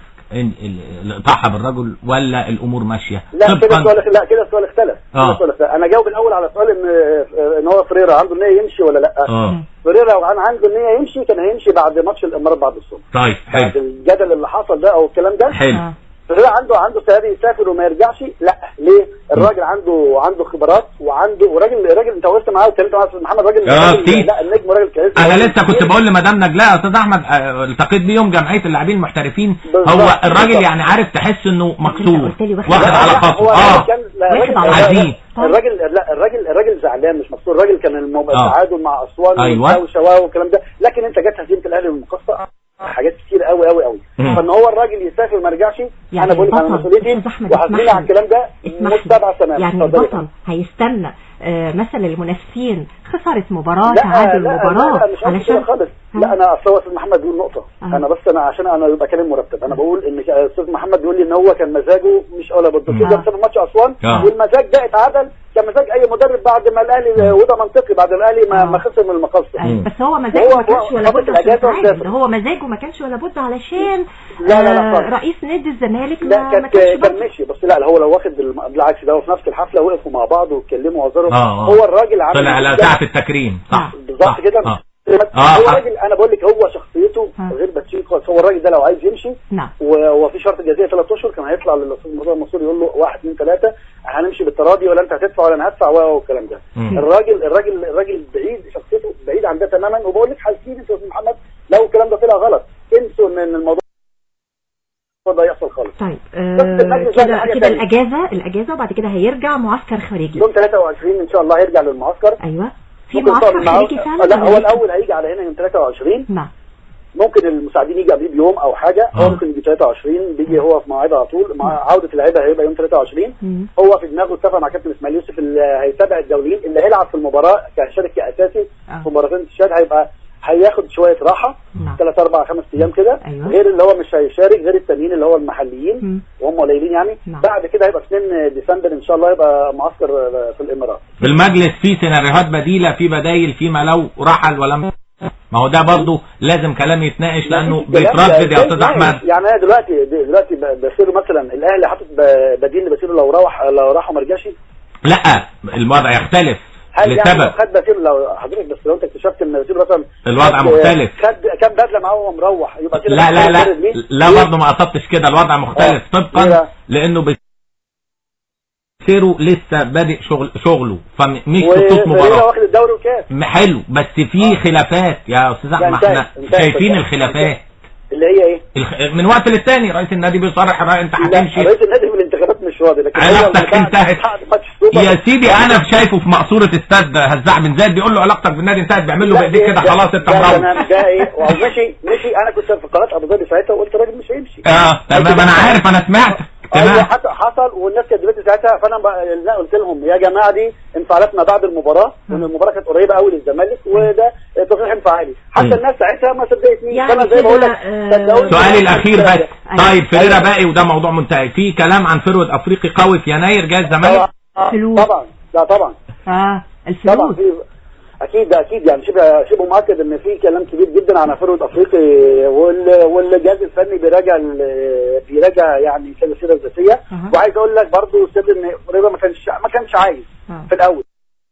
الاطاحه بالرجل ولا الامور ماشيه؟ لا كده السؤال لا كده السؤال اختلف. آه. انا جاوب الاول على سؤال ان ان هو فريرة عنده نيه يمشي ولا لا. اه فريرة لو عنده نيه يمشي كان هيمشي بعد ماتش الامارات بعد الصبح. طيب حلو. بعد الجدل اللي حصل ده او الكلام ده حلو. فريرة عنده عنده استعداد يسافر وما يرجعش. لا ليه؟ الراجل عنده عنده خبرات وعنده وراجل الراجل انت وقفت معاه واتكلمت مع استاذ محمد راجل. لا النجم راجل كويس. انا لسه كنت بقول لمدام نجلاء يا استاذ احمد التقيت بيه يوم جمعيه اللاعبين المحترفين. هو الراجل يعني عارف تحس انه مكسور واخد على خاطره. اه عزيز الراجل لا الراجل الراجل زعلان مش مكسور. الراجل كان التعادل مع اسوان ايوه والكلام ده، لكن انت جت هزيمه الاهلي والمقصه حاجات كتير قوي قوي قوي. فان هو الراجل يسافر ما يرجعش يعني انا بقول لك انا مسؤوليتي وهسمع على الكلام ده متابعه تمام. يعني البطل هيستنى آه مثلا المنافسين خساره مباراه تعادل مباراه علشان خالص. لا انا اصل استاذ محمد بيقول نقطه. آه. انا بس انا عشان انا يبقى كلام مرتب. انا بقول ان استاذ محمد بيقول لي ان هو كان مزاجه مش اولى بالدكتور ده بسبب ماتش اسوان آه. والمزاج ده اتعدل كان مزاج اي مدرب بعد ما الاهلي وده منطقي بعد الاهلي ما, آه. ما خسر من المقصه. آه. بس هو مزاجه ما كانش ولا بد. هو مزاجه ما كانش ولا بد علشان لا لا لا آه رئيس نادي الزمالك لا ما كانش كان ماشي. بس لا هو لو واخد بالعكس ده في نفس الحفله وقفوا مع بعض واتكلموا وهزروا. آه. هو الراجل عامل طلع على ساعه التكريم صح بالظبط كده. آه. آه. هو الراجل انا بقول لك هو شخصيته آه. غير باتشيكو. هو الراجل ده لو عايز يمشي نعم وفي شرط جزائي ثلاث اشهر كان هيطلع للاستاذ مرتضى المنصور يقول له واحد اثنين ثلاثه هنمشي بالتراضي ولا انت هتدفع ولا انا هدفع والكلام ده. مم. الراجل الراجل الراجل بعيد شخصيته بعيد عن ده تماما. وبقول لك حاسين انت يا استاذ محمد لو الكلام ده طلع غلط انسوا ان الموضوع ده يحصل خالص. طيب آه كده كده الاجازه الاجازه وبعد كده هيرجع معسكر خارجي يوم ثلاثة وعشرين ان شاء الله هيرجع للمعسكر. ايوه في معسكر خارجي فعلا. لا هو الاول هيجي على هنا يوم ثلاثة وعشرين. نعم ممكن المساعدين يجي قبليه بيوم او حاجه. هو ممكن يجي ثلاثة وعشرين بيجي هو في مواعيد على طول. مع عوده اللعيبه هيبقى يوم ثلاثة وعشرين. مم. هو في دماغه اتفق مع كابتن اسماعيل يوسف اللي هيتابع الدوليين اللي هيلعب في المباراه كشريك اساسي آه. في مباراتين الشهر هيبقى هياخد شويه راحه ثلاث اربع خمس ايام كده. أيوة. غير اللي هو مش هيشارك غير التانيين اللي هو المحليين مم. وهم قليلين يعني. نعم. بعد كده هيبقى اثنين ديسمبر ان شاء الله يبقى معسكر في الامارات. في المجلس في سيناريوهات بديله في بدايل فيما لو رحل ولم. ما هو ده برضه لازم كلام يتناقش لانه بيتردد يا استاذ احمد. يعني انا دلوقتي دلوقتي بصير مثلا الاهلي حاطط بديل لبصير لو روح لو راح وما رجعش. لا الوضع يختلف لسبب يعني خد بصير لو حضرتك بس لو انت اكتشفت ان بصير مثلا الوضع مختلف خد كام بدله معاه وهو مروح يبقى كده. لا لا لا لا برضه ما قصدتش كده. الوضع مختلف آه. طبقا لانه بصيره لسه بادئ شغل شغله فمش خطوط مباراه واخد الدوري وكاس حلو. بس في آه. خلافات يا استاذ احمد احنا شايفين الخلافات اللي هي ايه الخ... من وقت للتاني رئيس النادي بيصرح الراي انت هتمشي. رئيس النادي في الانتخابات مش راضي لكن علاقتك انتهت يا سيدي. انا شايفه في مقصوره استاد هزاع بن زايد بيقول له علاقتك بالنادي انتهت بيعمل له بايديك كده خلاص انت مروح. ده ايه ومشي مشي. انا كنت في قناه ابو ظبي ساعتها وقلت راجل مش هيمشي. اه تمام انا عارف انا سمعتك اجتماع حصل والناس كانت دلوقتي ساعتها، فانا ب... قلت لهم يا جماعه دي انفعالاتنا بعد المباراه، وان المباراه كانت قريبه قوي للزمالك وده تصريح انفعالي، حتى الناس ساعتها ما صدقتنيش. يعني فانا زي ما بقول لك سؤالي الاخير بس. طيب فريرة باقي وده موضوع منتهي، في كلام عن فرود افريقي قوي في يناير جاي الزمالك؟ طبعا لا طبعا اه الفلوس طبعا في اكيد ده اكيد يعني شبه شبه مؤكد ان في كلام كبير جدا عن فرود افريقي، والجهاز الفني بيراجع بيراجع يعني كذا سيره ذاتيه. أه. وعايز اقول لك برضه استاذ ان فريرة ما كانش ما كانش عايز أه. في الاول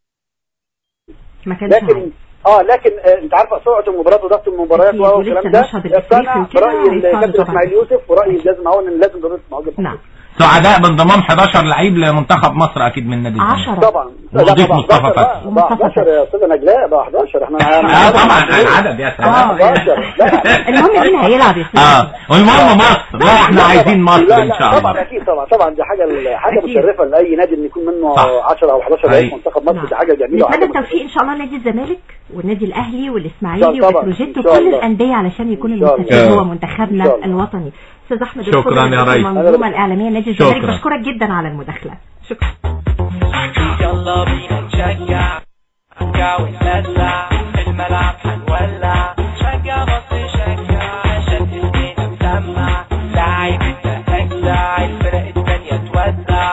ما كانش لكن عايز. اه لكن آه انت عارفه سرعه المباريات وضغط المباريات والكلام ده، انا رايي الكابتن اسماعيل يوسف ورايي لازم اقول ان لازم ضروري معجب. نعم سعداء بانضمام حداشر لعيب لمنتخب مصر اكيد من نادي عشرة طبعا. وضيف مصطفى فتحي حداشر يا استاذ نجلاء بقى حداشر احنا اه طبعا العدد يا سلام. المهم مين هيلعب يا استاذ؟ اه والمهم مصر. لا احنا عايزين مصر ان شاء الله. طبعا اكيد طبعا طبعا دي حاجه حاجه مشرفه لاي نادي ان يكون منه عشرة او حداشر لعيب منتخب مصر. دي حاجه جميله. نتمنى التوفيق ان شاء الله نادي الزمالك والنادي الاهلي والاسماعيلي وبتروجيت وكل الانديه علشان يكون المستفيد هو منتخبنا الوطني. استاذ احمد شكرا يا ريس. المنظومه الاعلاميه نادي الزمالك بشكرك جدا على المداخله. شكرا. يلا بينا نشجع نشجع ونلسع في الملعب هنولع، شجع مصر شجع عشان اسمنا مسمع، لاعب انت اجدع الفرق التانية توزع.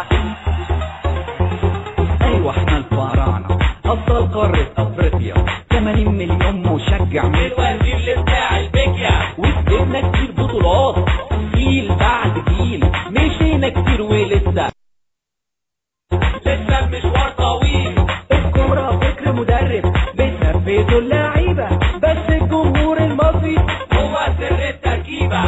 ايوه احنا الفراعنه ابطال قاره افريقيا، ثمانين مليون مشجع من الوزير بتاع البكيا، وكسبنا كتير بطولات جيل بعد جيل، مشينا كتير ولسه لسه المشوار طويل. الكورة فكر مدرب بتنفذوا اللعيبة، بس الجمهور المصري هو سر التركيبة.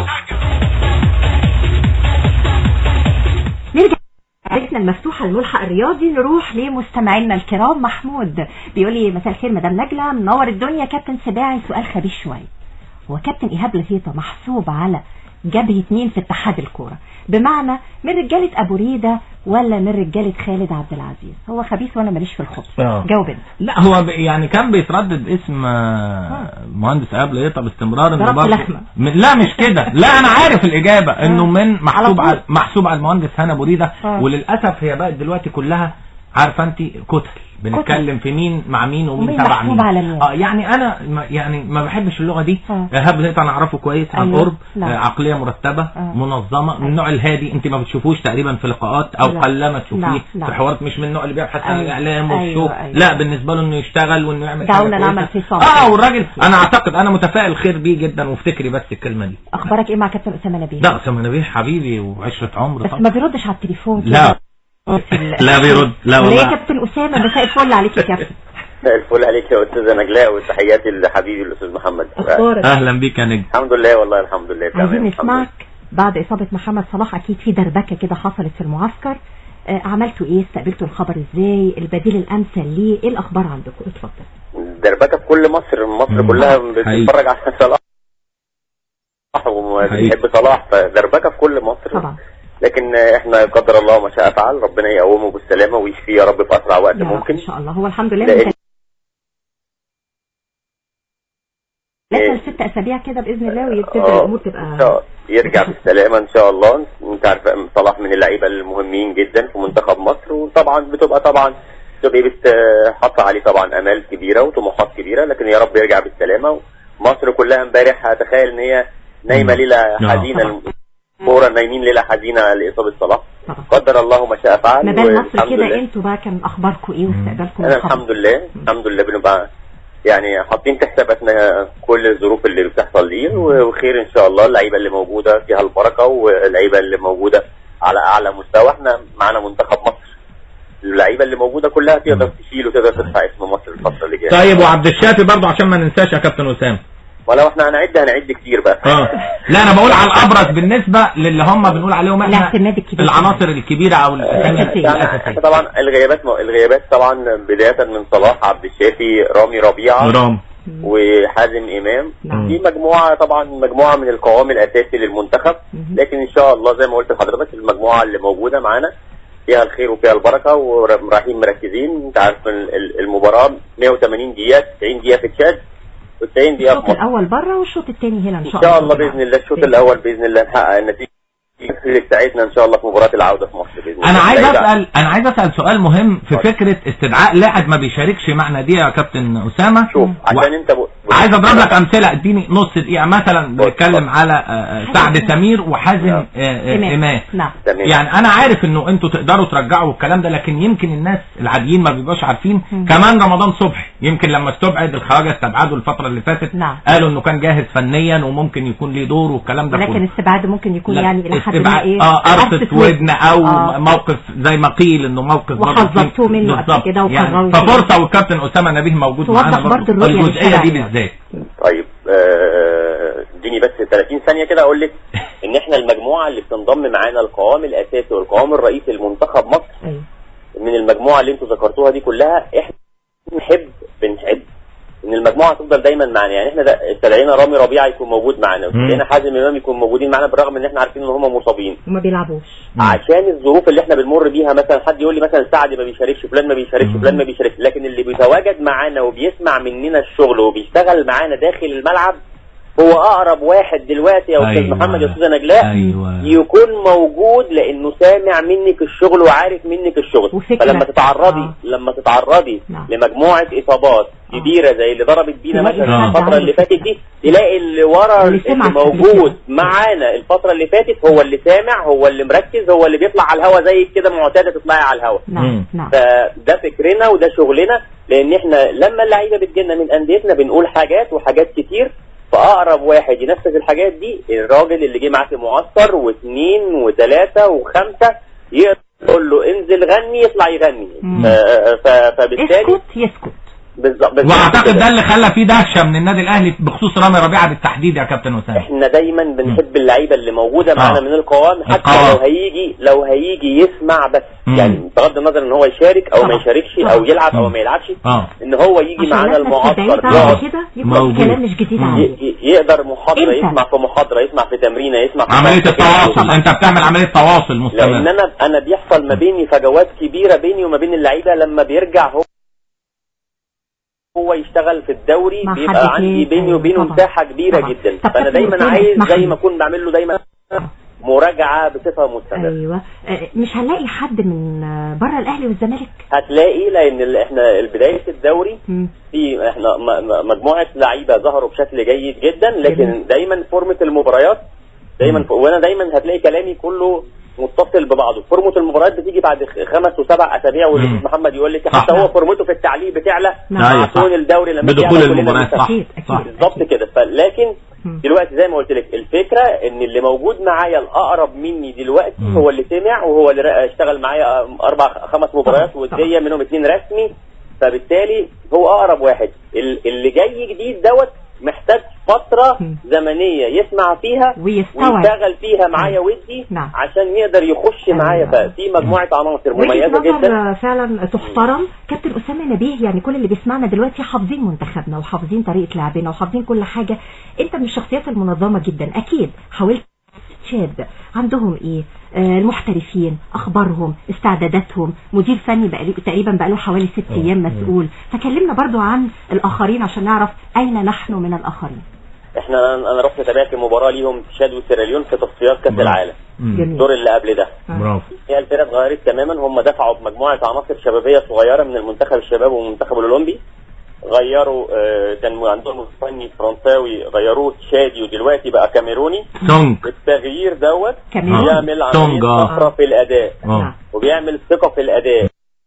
نرجع حلقتنا المفتوحة الملحق الرياضي، نروح لمستمعينا الكرام. محمود بيقول لي مساء الخير مدام نجلة، منور الدنيا. كابتن سباعي سؤال خبيث شوية، هو كابتن إيهاب لفيطة محسوب على جبهة اتنين في اتحاد الكورة، بمعنى من رجالة ابو ريدة ولا من رجالة خالد عبد العزيز؟ هو خبيث وانا ماليش في الخبز. جاوب انت. لا هو يعني كان بيتردد اسم مهندس ايهاب لفيطة باستمرار انه برضه لا مش كده. لا انا عارف الاجابه انه من محسوب على محسوب على المهندس هاني ابو ريدة، وللاسف هي بقت دلوقتي كلها عارفه انت كتل بنتكلم في مين مع مين ومين تبع مين. اه يعني انا ما يعني ما بحبش اللغه دي. ايهاب لفيطة انا اعرفه كويس عن قرب. أيوه. آه عقليه مرتبه. آه. منظمه، من النوع الهادي، انت ما بتشوفوش تقريبا في لقاءات او قلما تشوفيه في حوارات، مش من النوع اللي بيبحث عن الاعلام والشو. أيوه. لا بالنسبه له انه يشتغل وانه يعمل دعونا نعمل في صالح. اه والراجل انا اعتقد انا متفائل خير بيه جدا، وافتكري بس الكلمه دي. اخبارك ايه مع كابتن اسامه نبيه؟ لا اسامه نبيه حبيبي وعشره عمر بس ما بيردش على التليفون. لا لا بيرد. لا والله. ليه كابتن اسامه؟ مساء الفل عليك يا كابتن. مساء الفل عليك يا استاذه نجلاء، وتحياتي لحبيبي الاستاذ محمد. اهلا بيك يا نجم. الحمد لله والله الحمد لله تمام. عايزين نسمعك بعد اصابه محمد صلاح، اكيد في دربكه كده حصلت في المعسكر، آه عملتوا ايه؟ استقبلتوا الخبر ازاي؟ البديل الامثل ليه؟ ايه الاخبار عندكم؟ اتفضل. دربكه في كل مصر، مصر كلها بتتفرج على صلاح وبتحب صلاح، فدربكه في كل مصر طبعا. لكن احنا قدر الله ما شاء فعل، ربنا يقومه بالسلامه ويشفيه يا رب في اسرع وقت ممكن ان شاء الله. هو الحمد لله لسه إيه ست اسابيع كده باذن الله ويبتدي الامور تبقى يرجع بالسلامه ان شاء الله. انت عارف صلاح من اللعيبه المهمين جدا في منتخب مصر، وطبعا بتبقى طبعا بتبقى بتحط عليه طبعا امال كبيره وطموحات كبيره، لكن يا رب يرجع بالسلامه. مصر كلها امبارح هتخيل ان هي نايمه ليله حزينه، كورة نايمين ليلة حزينة لإصابة صلاح. قدر الله ما شاء فعل. ما بال مصر كده انتوا بقى كان اخباركم ايه واستقبالكم؟ انا الحمد لله الحمد لله بنبقى يعني حاطين في حساباتنا كل الظروف اللي بتحصل دي، وخير ان شاء الله. اللعيبه اللي موجوده فيها البركه، واللعيبه اللي موجوده على اعلى مستوى. احنا معانا منتخب مصر، اللعيبه اللي موجوده كلها تقدر تشيل وتقدر ترفع اسم مصر الفتره اللي جايه. طيب وعبد الشافي برضه عشان ما ننساش يا كابتن اسامه. ولو احنا هنعد هنعد كتير بقى. اه لا انا بقول على الابرز بالنسبه للي هم بنقول عليهم احنا العناصر الكبيره او الاساسيه. يعني طبعا الغيابات الغيابات طبعا بدايه من صلاح، عبد الشافي، رامي ربيعه، رام وحازم امام. دي مجموعه طبعا مجموعه من القوام الاساسي للمنتخب، لكن ان شاء الله زي ما قلت لحضرتك المجموعه اللي موجوده معانا فيها الخير وفيها البركه، ورايحين مركزين. انت عارف المباراه مية وتمانين دقيقه، تسعين دقيقه في تشاد والتسعين دقيقه الشوط الاول بره والشوط الثاني هنا ان شاء الله. ان شاء الله باذن الله الشوط الاول باذن الله نحقق النتيجه اللي تساعدنا ان شاء الله في مباراه العوده في مصر باذن الله. انا عايز اسال انا عايز اسال سؤال مهم في فكره استدعاء لاعب ما بيشاركش معنا دي يا كابتن اسامه. شوف عشان و... انت ب... عايز اضرب لك امثله، اديني نص دقيقه مثلا. بنتكلم على سعد سمير وحازم امام. نعم. يعني انا عارف انه انتوا تقدروا ترجعوا الكلام ده، لكن يمكن الناس العاديين ما بيبقاش عارفين. م. كمان رمضان صبحي يمكن لما استبعد الخواجه استبعده الفتره اللي فاتت. نعم. قالوا انه كان جاهز فنيا وممكن يكون ليه دور والكلام ده كله، لكن استبعاد ممكن يكون يعني الى حد ما ايه اه قرصة ودن او آه. موقف زي ما قيل انه موقف وحذرتوه منه قبل كده وقرروا. ففرصه والكابتن اسامه نبيه موجود معانا برضه الجزئيه دي بالذات. طيب اديني آه بس ثلاثين ثانيه كده اقول لك ان احنا المجموعه اللي بتنضم معانا القوام الاساسي والقوام الرئيسي لمنتخب مصر. أيوه. من المجموعه اللي انتوا ذكرتوها دي كلها احنا بنحب بنحب ان المجموعه تفضل دايما معانا. يعني احنا استدعينا رامي ربيعه يكون موجود معانا، واستدعينا حازم امام يكون موجودين معانا بالرغم ان احنا عارفين ان هم مصابين وما بيلعبوش عشان الظروف اللي احنا بنمر بيها. مثلا حد يقول لي مثلا سعد ما بيشاركش، فلان ما بيشاركش، فلان ما بيشاركش، لكن اللي بيتواجد معانا وبيسمع مننا الشغل وبيشتغل معانا داخل الملعب هو اقرب واحد دلوقتي يا استاذ أيوة. محمد يا استاذه نجلاء. أيوة. يكون موجود لانه سامع منك الشغل وعارف منك الشغل. فلما تتعرضي آه. لما تتعرضي نعم. لمجموعه اصابات آه. كبيره زي اللي ضربت بينا مثلا الفتره اللي فاتت دي، تلاقي اللي ورا اللي موجود معانا الفتره اللي فاتت هو اللي سامع، هو اللي مركز، هو اللي بيطلع على الهوا زي كده معتاده تطلعي على الهوا. نعم. نعم. فده فكرنا وده شغلنا، لان احنا لما اللعيبه بتجينا من انديتنا بنقول حاجات وحاجات كتير، فاقرب واحد ينفذ الحاجات دي الراجل اللي جه معاك معسكر واثنين وثلاثه وخمسه يقول له انزل غني يطلع يغني. فبالتالي اسكت يسكت بالظبط. واعتقد ده اللي خلى فيه دهشه من النادي الاهلي بخصوص رامي ربيعه بالتحديد يا كابتن اسامه. احنا دايما بنحب اللعيبه اللي موجوده معانا آه. من القوام، حتى القوام. لو هيجي لو هيجي يسمع بس. مم. يعني بغض النظر ان هو يشارك او آه. ما يشاركش آه. او يلعب آه. او ما يلعبش آه. ان هو يجي معانا المعسكر يقعد كلام مش جديد عليه، يقدر محاضره يسمع في محاضره، يسمع في تمرينه، يسمع في عمليه التواصل. انت بتعمل عمليه تواصل مستمر. لان انا انا بيحصل ما بيني فجوات كبيره بيني وما بين اللعيبه لما بيرجع هو هو يشتغل في الدوري، بيبقى عندي بيني وبينه مساحه كبيره طبعا. جدا. فانا دايما عايز زي ما اكون بعمل له دايما مراجعه بصفه مستمره. ايوه مش هنلاقي حد من بره الاهلي والزمالك؟ هتلاقي، لان احنا بدايه الدوري في احنا مجموعه لعيبه ظهروا بشكل جيد جدا، لكن دايما فورمه المباريات دايما ف... وانا دايما هتلاقي كلامي كله متصل ببعضه. فورمه المباريات بتيجي بعد خمس وسبع اسابيع، والاستاذ محمد يقول لك حتى هو فورمته في التعليق بتعلى مع طول الدوري لما بدخول المباريات. صح بالظبط كده. لكن دلوقتي زي ما قلت لك الفكره ان اللي موجود معايا الاقرب مني دلوقتي مم. هو اللي سمع، وهو اللي اشتغل معايا اربع خمس مباريات وديه منهم اثنين رسمي، فبالتالي هو اقرب واحد. اللي جاي جديد دوت محتاج فترة زمنية يسمع فيها ويشتغل فيها معايا ودي نعم. عشان يقدر يخش معايا. ففي مجموعة عناصر مميزة جدا فعلا تحترم. كابتن أسامة نبيه، يعني كل اللي بيسمعنا دلوقتي حافظين منتخبنا وحافظين طريقة لعبنا وحافظين كل حاجة. انت من الشخصيات المنظمة جدا، اكيد حاولت شاد عندهم ايه آه المحترفين، اخبارهم، استعداداتهم، مدير فني بقى تقريبا بقى له حوالي ست ايام مسؤول. فكلمنا برضو عن الاخرين عشان نعرف اين نحن من الاخرين. احنا انا رحت تابعت المباراه ليهم تشاد وسيراليون في تصفيات كاس العالم الدور اللي قبل ده. برافو. هي الفرقه اتغيرت تماما، هم دفعوا بمجموعه عناصر شبابيه صغيره من المنتخب الشباب والمنتخب الاولمبي، غيروا اه كان عندهم فني فرنساوي غيروه تشادي ودلوقتي بقى كاميروني. تونج. التغيير دوت بيعمل عمليه طفره في الاداء أوه. وبيعمل ثقه في الاداء.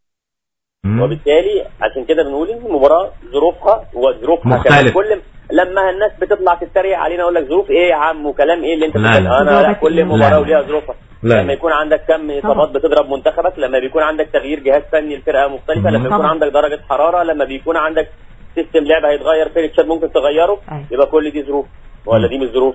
مم. وبالتالي عشان كده بنقول ان المباراه ظروفها وظروفها كمان. كل لما الناس بتطلع تتريق علينا اقول لك ظروف ايه يا عم وكلام ايه اللي انت بتقول؟ انا لا كل مباراه وليها ظروفها. لما يكون عندك كم اصابات بتضرب منتخبك، لما بيكون عندك تغيير جهاز فني الفرقه مختلفه، لما يكون عندك درجه حراره، لما بيكون عندك سيستم لعبه هيتغير، فرقه تشاد ممكن تغيره، يبقى كل دي ظروف ولا دي مش ظروف.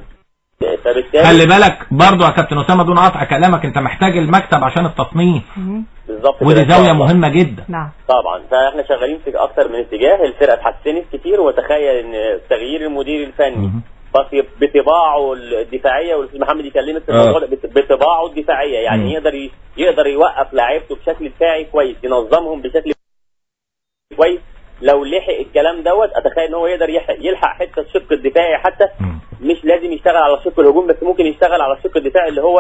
خلي بالك برضو يا كابتن اسامه دون قطع كلامك، انت محتاج المكسب عشان التصنيف. بالظبط. ودي زاويه مهمه جدا. نعم طبعا. فاحنا شغالين في اكتر من اتجاه. الفرقه اتحسنت كتير، وتخيل ان تغيير المدير الفني بطباعه الدفاعيه، والاستاذ محمد يكلمك في الموضوع ده، بطباعه الدفاعيه يعني مم. يقدر يقدر يوقف لاعيبته بشكل دفاعي كويس، ينظمهم بشكل كويس. لو لحق الكلام دوت اتخيل ان هو يقدر يلحق حته الشق الدفاعي حتى. مم. مش لازم يشتغل على الشق الهجوم بس، ممكن يشتغل على الشق الدفاعي اللي هو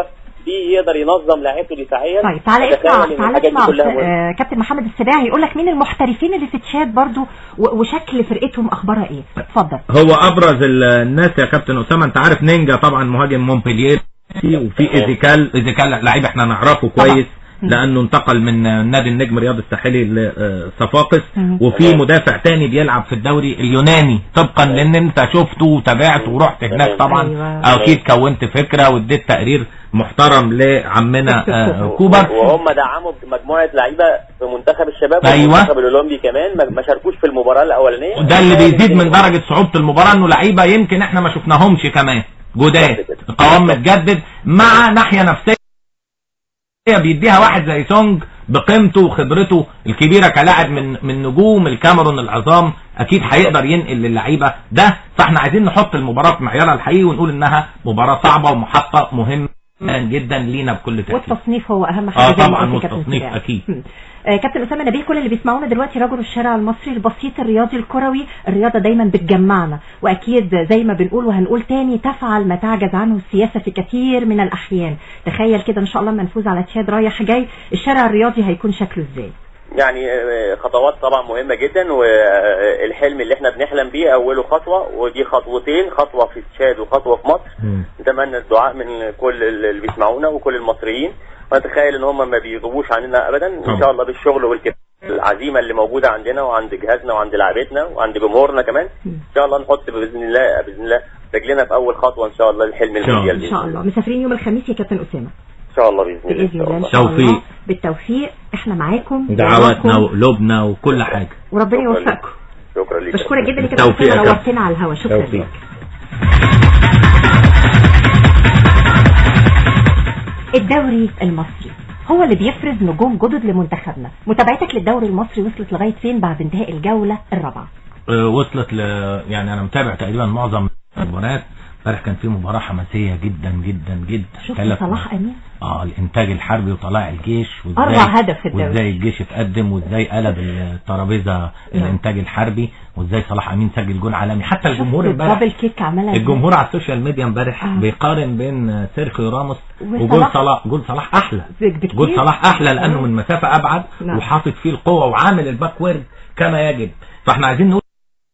دي يقدر ينظم لعيبته دفاعيا. طيب تعالى اسمع تعالى اسمع آه كابتن محمد السباعي يقول لك مين المحترفين اللي في تشاد برضو وشكل فرقتهم اخبارها ايه. اتفضل. هو ابرز الناس يا كابتن اسامه، انت عارف نينجا طبعا مهاجم مونبلييه، وفي ايزيكال ايزيكال لعيب احنا نعرفه كويس لانه انتقل من نادي النجم رياض الساحلي لصفاقس، وفي مدافع تاني بيلعب في الدوري اليوناني طبقا لان انت شفته وتابعته ورحت هناك طبعا. اكيد كونت فكره واديت تقرير محترم لعمنا كوبر، وهم دعموا مجموعه لعيبه في منتخب الشباب أيوة. والمنتخب الاولمبي كمان ما شاركوش في المباراه الاولانيه، وده اللي بيزيد من درجه صعوبه المباراه انه لعيبه يمكن احنا ما شفناهمش كمان جداد، قوام متجدد مع ناحيه نفسيه بيديها واحد زي سونج بقيمته وخبرته الكبيره كلاعب من من نجوم الكاميرون العظام، اكيد هيقدر ينقل للعيبه ده. فاحنا عايزين نحط المباراه في معيارها الحقيقي ونقول انها مباراه صعبه ومحطه مهم جدا لينا بكل تاكيد. والتصنيف هو اهم حاجه. اه طبعا والتصنيف اكيد. آه كابتن اسامه نبيل، كل اللي بيسمعونا دلوقتي رجل الشارع المصري البسيط الرياضي الكروي، الرياضه دايما بتجمعنا، واكيد زي ما بنقول وهنقول تاني تفعل ما تعجز عنه السياسه في كثير من الاحيان. تخيل كده ان شاء الله لما نفوز على تشاد رايح جاي، الشارع الرياضي هيكون شكله ازاي؟ يعني خطوات طبعا مهمه جدا، والحلم اللي احنا بنحلم بيه اوله خطوه، ودي خطوتين، خطوه في تشاد وخطوه في مصر. نتمنى الدعاء من كل اللي بيسمعونا وكل المصريين، ونتخيل ان هم ما بيغيبوش عننا ابدا ان شاء الله بالشغل والعزيمه اللي موجوده عندنا وعند جهازنا وعند لاعبتنا وعند جمهورنا كمان. ان شاء الله نحط باذن الله باذن الله رجلنا في اول خطوه ان شاء الله للحلم المونديال. ان شاء الله مسافرين يوم الخميس يا كابتن اسامه ان شاء الله باذن الله. باذن الله بالتوفيق بالتوفيق، احنا معاكم دعواتنا وقلوبنا وكل حاجه، وربنا يوفقكم. شكرا لك، بشكرك جدا يا كابتن اسامه، نورتنا على الهواء. شكرا لك. الدوري المصري هو اللي بيفرز نجوم جدد لمنتخبنا. متابعتك للدوري المصري وصلت لغايه فين بعد انتهاء الجوله الرابعه؟ أه وصلت ل يعني انا متابع تقريبا معظم المباريات. امبارح كان في مباراه حماسيه جدا جدا جدا. شفت صلاح امين؟ اه الانتاج الحربي وطلائع الجيش، وازاي اربع هدف في الدوري، وازاي الجيش اتقدم، وازاي قلب الترابيزه الانتاج الحربي، وازاي صلاح امين سجل جول عالمي. حتى الجمهور امبارح الجمهور على السوشيال ميديا امبارح آه. بيقارن بين سيرخيو راموس وجول صلاح. جول صلاح احلى، جول صلاح احلى لانه من مسافه ابعد نعم. وحاطط فيه القوه وعامل الباكورد كما يجب. فاحنا عايزين نقول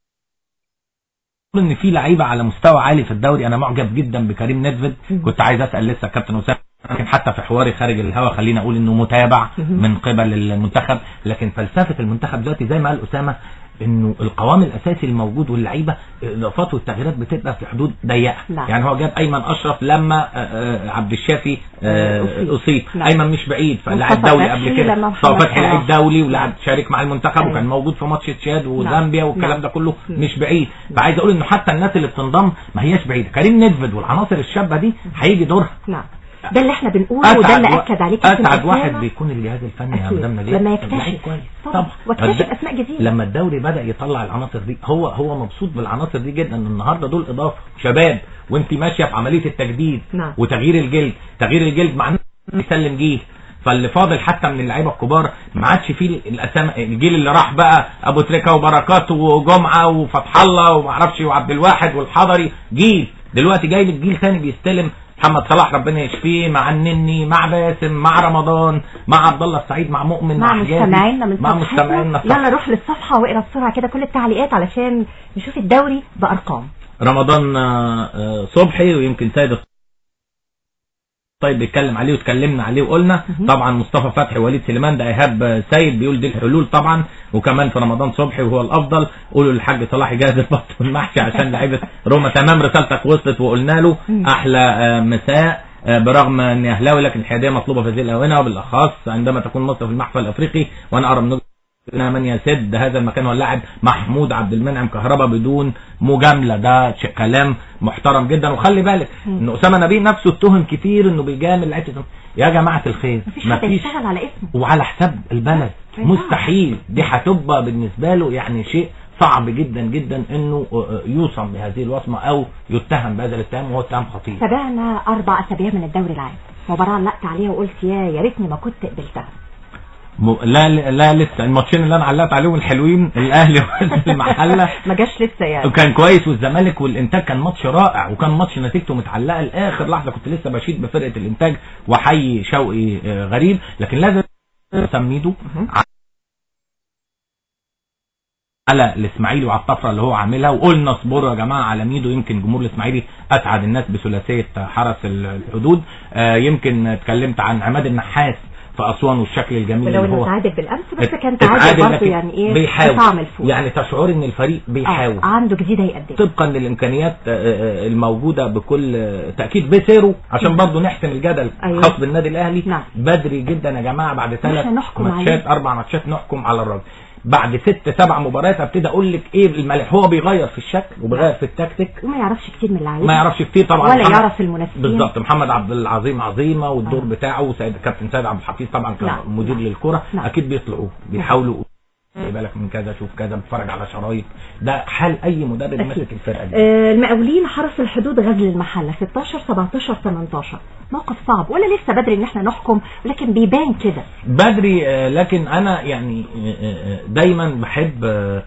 ان في لعيبه على مستوى عالي في الدوري. انا معجب جدا بكريم نيدفيد، كنت عايز اسال لسه كابتن اسامه، لكن حتى في حواري خارج الهواء خلينا اقول انه متابع من قبل المنتخب. لكن فلسفه المنتخب دلوقتي زي ما قال اسامه انه القوام الاساسي الموجود واللعيبه الاضافات والتغييرات بتبقى في حدود ضيقه. يعني هو جاب ايمن اشرف لما عبد الشافي اصيب، ايمن مش بعيد، فلاعب دولي قبل كده، مصطفى فتحي لعيب دولي ولعب شارك مع المنتخب وكان موجود في ماتش تشاد وزامبيا والكلام ده كله مش بعيد. فعايز اقول انه حتى الناس اللي بتنضم ما هياش بعيده. كريم نيدفيد والعناصر الشابه دي هيجي دورها. نعم ده اللي احنا بنقوله وده اللي اكد عليه كابتن اسعد واحد بيكون الجهاز الفني يا مدام نبيل لما يكتشف كويس طبعا واكتشف اسماء جديده. لما الدوري بدا يطلع العناصر دي هو هو مبسوط بالعناصر دي جدا. النهارده دول اضافه شباب وانت ماشيه في عمليه التجديد نعم. وتغيير الجلد. تغيير الجلد معناه يسلم جيل، فاللي فاضل حتى من اللعيبه الكبار ما عادش فيه الاسامي. الجيل اللي راح بقى ابو تريكه وبركات وجمعه وفتح الله وما اعرفش وعبد الواحد والحضري، جيل دلوقتي جاي لك جيل ثاني بيستلم. محمد صلاح ربنا يشفيه، مع النني، مع باسم، مع رمضان، مع عبد الله السعيد، مع مؤمن، مع مستمعينا من مع مستمعينا. يلا نروح للصفحه واقرا بسرعه كده كل التعليقات علشان نشوف الدوري بارقام. رمضان صبحي ويمكن سيد طيب بيتكلم عليه وتكلمنا عليه وقلنا طبعا مصطفى فتحي وليد سليمان ده ايهاب سيد بيقول دي الحلول طبعا، وكمان في رمضان صبحي وهو الافضل. قولوا للحاج صلاح يجهز البط والمحشي عشان لعيبه روما. تمام رسالتك وصلت وقلنا له احلى مساء برغم اني اهلاوي لكن الحياديه مطلوبه في هذه الاونه وبالاخص عندما تكون مصر في المحفل الافريقي. وانا ارى من من يسد هذا المكان هو اللاعب محمود عبد المنعم كهربا بدون مجامله. ده كلام محترم جدا. وخلي بالك ان اسامه نبيل نفسه اتهم كتير انه بيجامل لعيبه. يا جماعه الخير ما فيش يشتغل على اسمه وعلى حساب البلد، مستحيل. دي هتبقى بالنسبه له يعني شيء صعب جدا جدا انه يوصم بهذه الوصمه او يتهم بهذا الاتهام، وهو اتهام خطير. تابعنا اربع اسابيع من الدوري العام، مباراه علقت عليها وقلت يا يا ريتني ما كنت قبلتها. م... لا لا لسه الماتشين اللي انا علقت عليهم الحلوين الاهلي والمحله ما جاش لسه يعني، وكان كويس، والزمالك والانتاج كان ماتش رائع، وكان ماتش نتيجته متعلقه لاخر لحظه. كنت لسه بشيد بفرقه الانتاج وحي شوقي غريب، لكن لازم سميده على الاسماعيلي وعلى الطفره اللي هو عاملها، وقلنا اصبروا يا جماعه على ميدو. يمكن جمهور الاسماعيلي اسعد الناس بثلاثيه حرس الحدود. آه يمكن اتكلمت عن عماد النحاس في اسوان والشكل الجميل اللي هو تعادل بالامس، بس كان تعادل برضه يعني ايه بيحاول، يعني تشعر ان الفريق بيحاول آه عنده جديد هيقدم طبقا للامكانيات الموجوده بكل تاكيد بسيره، عشان برضه نحسم الجدل أيوة. خاص بالنادي الاهلي. نعم. بدري جدا يا جماعه، بعد ثلاث ماتشات اربع ماتشات نحكم على الراجل، بعد ست سبع مباريات ابتدي اقول لك ايه الملح. هو بيغير في الشكل وبيغير في التكتيك، وما يعرفش كتير من اللعيبه، ما يعرفش كتير طبعا، ولا يعرف المنافسين بالظبط. محمد عبد العظيم عظيمه والدور آه. بتاعه، سيد كابتن سيد عبد الحفيظ طبعا كمدير للكره، اكيد بيطلعوا بيحاولوا خلي بالك من كذا، شوف كذا، بتفرج على شرايط. ده حال اي مدرب ماسك الفرقه دي. آه المقاولين حرس الحدود غزل المحله ستاشر سبعتاشر تمنتاشر، موقف صعب ولا لسه بدري ان احنا نحكم؟ لكن بيبان كده بدري. آه لكن انا يعني آه دايما بحب آه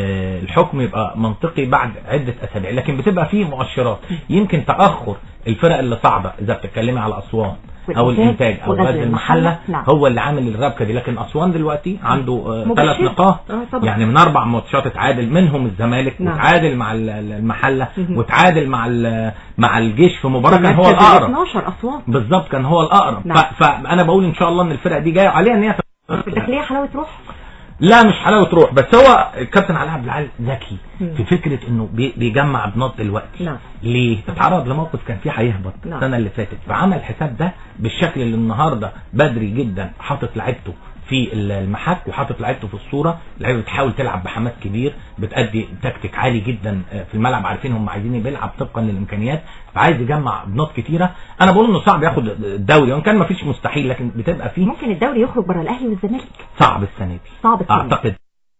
الحكم يبقى منطقي بعد عده اسابيع، لكن بتبقى فيه مؤشرات. يمكن تاخر الفرق اللي صعبه اذا بتتكلمي على اسوان او الانتاج او غزل المحله هو اللي عامل الربكه دي، لكن اسوان دلوقتي عنده ثلاث نقاط آه يعني من اربع ماتشات اتعادل منهم الزمالك، وتعادل مع المحله، وتعادل مع مع الجيش في مباراه كان هو الاقرب اتناشر اسوان بالظبط، كان هو الاقرب. فانا بقول ان شاء الله ان الفرق دي جايه عليها ان هي الداخليه حلاوه روح. لا مش حلاوه روح، بس هو الكابتن علاء عبد العال ذكي في فكره انه بيجمع بنط دلوقتي. نعم. ليه؟ اتعرض لموقف كان فيه هيهبط السنه اللي فاتت، فعمل حساب ده بالشكل اللي النهارده بدري جدا حاطط لعيبته في المحك وحاطط لعيبته في الصوره. اللعيبه بتحاول تلعب بحماس كبير، بتأدي تكتيك عالي جدا في الملعب، عارفين هم عايزين بيلعب طبقا للامكانيات، فعايز يجمع بنط كتيره. انا بقول انه صعب ياخد الدوري، وان كان ما فيش مستحيل، لكن بتبقى فيه ممكن الدوري يخرج بره الاهلي والزمالك. صعب السنه دي، صعب السنة اعتقد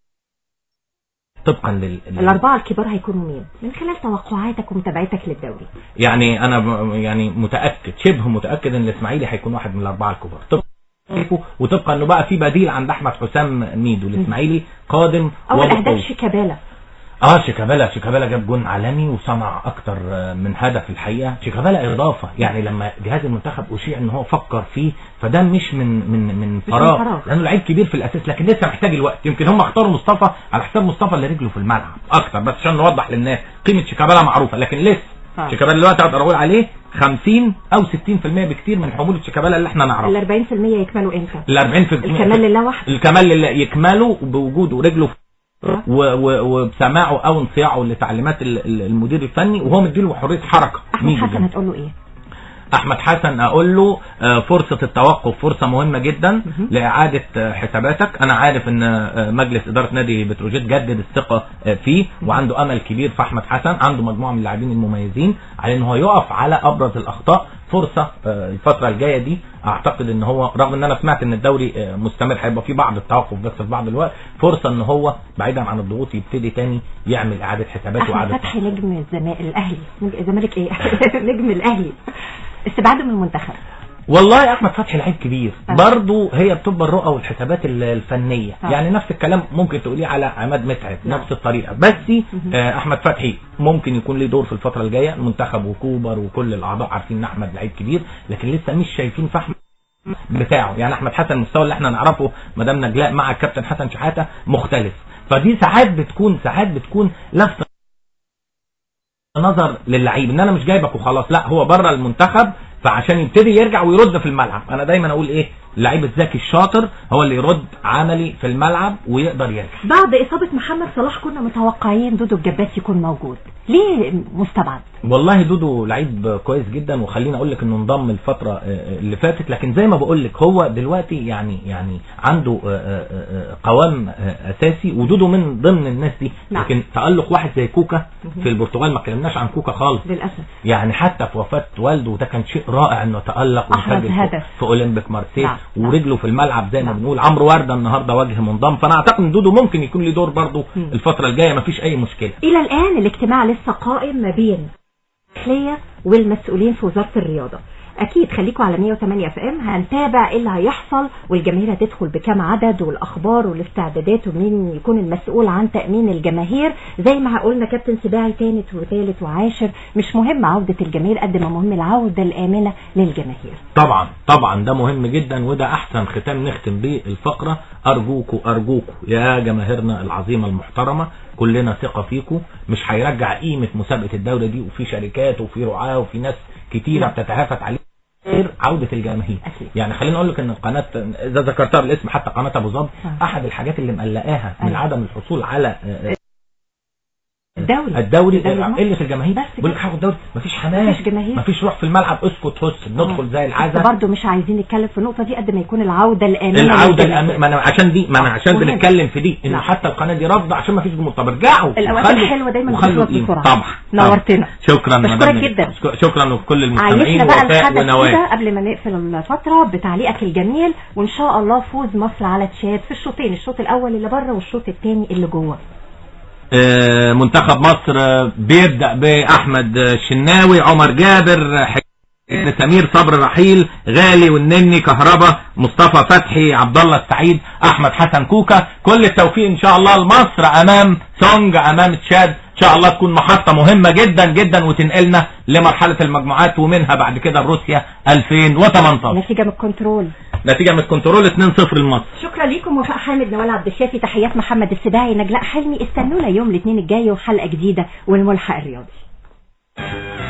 طبقا لل الاربعه الكبار هيكونوا مين من خلال توقعاتك ومتابعتك للدوري؟ يعني انا ب... يعني متاكد شبه متاكد ان الاسماعيلي هيكون واحد من الاربعه الكبار طبعا، وتبقى انه بقى في بديل عند احمد حسام ميدو. الاسماعيلي قادم اول اهداف شيكابالا. اه شيكابالا شيكابالا جاب جون عالمي وصنع اكتر من هدف الحقيقه. شيكابالا اضافه، يعني لما جهاز المنتخب اشيع ان هو فكر فيه، فده مش من من من فراغ، لانه لعيب كبير في الاساس، لكن لسه محتاج الوقت. يمكن هم اختاروا مصطفى على حساب مصطفى اللي رجله في الملعب اكتر، بس عشان نوضح للناس قيمه شيكابالا معروفه، لكن لسه آه. شيكابالا دلوقتي اقدر اقول عليه خمسين او ستين في المية بكتير من حمولة شيكابالا اللي احنا نعرفها. ال أربعين في المية يكملوا امتى؟ ال أربعين في المية الكمال لله وحده. الكمال لله يكملوا بوجوده رجله آه. وبسماعه او انصياعه لتعليمات المدير الفني، وهو مديله حريه حركه. احمد حسن هتقول له ايه؟ احمد حسن اقول له فرصة التوقف فرصة مهمة جدا لاعادة حساباتك. انا عارف ان مجلس ادارة نادي بتروجيت جدد الثقة فيه، وعنده امل كبير في احمد حسن، عنده مجموعة من اللاعبين المميزين، على ان هو يقف على ابرز الاخطاء. فرصة الفترة الجاية دي اعتقد ان هو، رغم ان انا سمعت ان الدوري مستمر هيبقى فيه بعض التوقف بس في بعض الوقت، فرصة ان هو بعيدا عن الضغوط يبتدي تاني يعمل اعادة حسابات واعادة. فتحي نجم الاهلي الزمالك ايه نجم الاهلي استبعاده من المنتخب. والله احمد فتحي لعيب كبير برضه، هي بتبقى الرؤى والحسابات الفنيه أه. يعني نفس الكلام ممكن تقوليه على عماد متعب أه. نفس الطريقه، بس آه احمد فتحي ممكن يكون له دور في الفتره الجايه. المنتخب وكوبر وكل الاعضاء عارفين ان احمد لعيب كبير، لكن لسه مش شايفين فهم بتاعه. يعني احمد حسن المستوى اللي احنا نعرفه مدام نجلاء مع الكابتن حسن شحاته مختلف، فدي ساعات بتكون ساعات بتكون لفت نظر للعيب ان انا مش جايبك وخلاص، لا هو بره المنتخب، فعشان يبتدي يرجع ويرد في الملعب. انا دايما اقول ايه، اللعيب الذكي الشاطر هو اللي يرد عملي في الملعب ويقدر يرجع. بعد اصابه محمد صلاح كنا متوقعين دودو الجباس يكون موجود، ليه مستبعد؟ والله دودو لعيب كويس جدا، وخليني اقول لك انه انضم الفتره اللي فاتت، لكن زي ما بقول لك هو دلوقتي يعني يعني عنده قوام اساسي، ودودو من ضمن الناس دي. نعم. لكن تألق واحد زي كوكا في البرتغال، ما اتكلمناش عن كوكا خالص للاسف، يعني حتى في وفاه والده وده كان شيء رائع انه تألق وسجل في اولمبيك مارسيل. نعم. ورجله في الملعب زي ما بنقول. عمرو ورده النهارده وجه منضم، فانا اعتقد ان دودو ممكن يكون له دور برضه الفتره الجايه، ما فيش اي مشكله. الى الان الاجتماع لسه قائم ما بين الداخليه والمسؤولين في وزاره الرياضه. اكيد خليكم على مية وتمانية اف ام، هنتابع ايه اللي هيحصل والجماهير هتدخل بكام عدد والاخبار والاستعدادات ومين يكون المسؤول عن تامين الجماهير. زي ما قلنا كابتن سباعي تالت وثالث وعاشر، مش مهم عوده الجماهير قد ما مهم العوده الامنه للجماهير. طبعا طبعا ده مهم جدا، وده احسن ختام نختم بيه الفقره. ارجوكوا ارجوكوا يا جماهيرنا العظيمه المحترمه، كلنا ثقه فيكم، مش هيرجع قيمه مسابقه الدوري دي، وفي شركات وفي رعاه وفي ناس كتيره بتتهافت عليه غير عوده الجماهير. يعني خلينا نقول لك ان القناه اذا ذكرتها بالاسم حتى قناه ابو ظبي احد الحاجات اللي مقلقاها من عدم الحصول على الدوري الدوري قله الجماهير. بيقول لك هاخد دوري مفيش حماس، مفيش جماهير، مفيش روح في الملعب، اسكت هس ندخل زي العزا. برضه مش عايزين نتكلم في النقطه دي قد ما يكون العوده الامنه. العوده الامنه، ما انا عشان دي ما انا عشان بنتكلم في دي انه حتى القناه دي رافضه عشان مفيش جمهور. طب ارجعوا، الاوقات الحلوه دايما بتخلص بسرعه. طبعا نورتنا، شكرا بشكرك جدا. شكرا لكل المستمعين ووفاء ونوايا. قبل ما نقفل الفتره بتعليقك الجميل، وان شاء الله فوز مصر على تشاد في الشوطين، الشوط الاول اللي بره والشوط الثاني اللي جوه. منتخب مصر بيبدأ بأحمد الشناوي، عمر جابر، سمير صبر رحيل، غالي والنني، كهربا، مصطفى فتحي، عبد الله السعيد، احمد حسن كوكا. كل التوفيق ان شاء الله لمصر امام سونج، امام تشاد. ان شاء الله تكون محطة مهمة جدا جدا وتنقلنا لمرحلة المجموعات، ومنها بعد كده روسيا ألفين وتمنتاشر. نتيجة من الكنترول نتيجة من الكنترول اتنين صفر لمصر. شكرا لكم. وفاء حامد، نوال عبد الشافي، تحيات محمد السباعي، نجلاء حلمي. استنونا يوم الاثنين الجاي وحلقة جديدة والملحق الرياضي.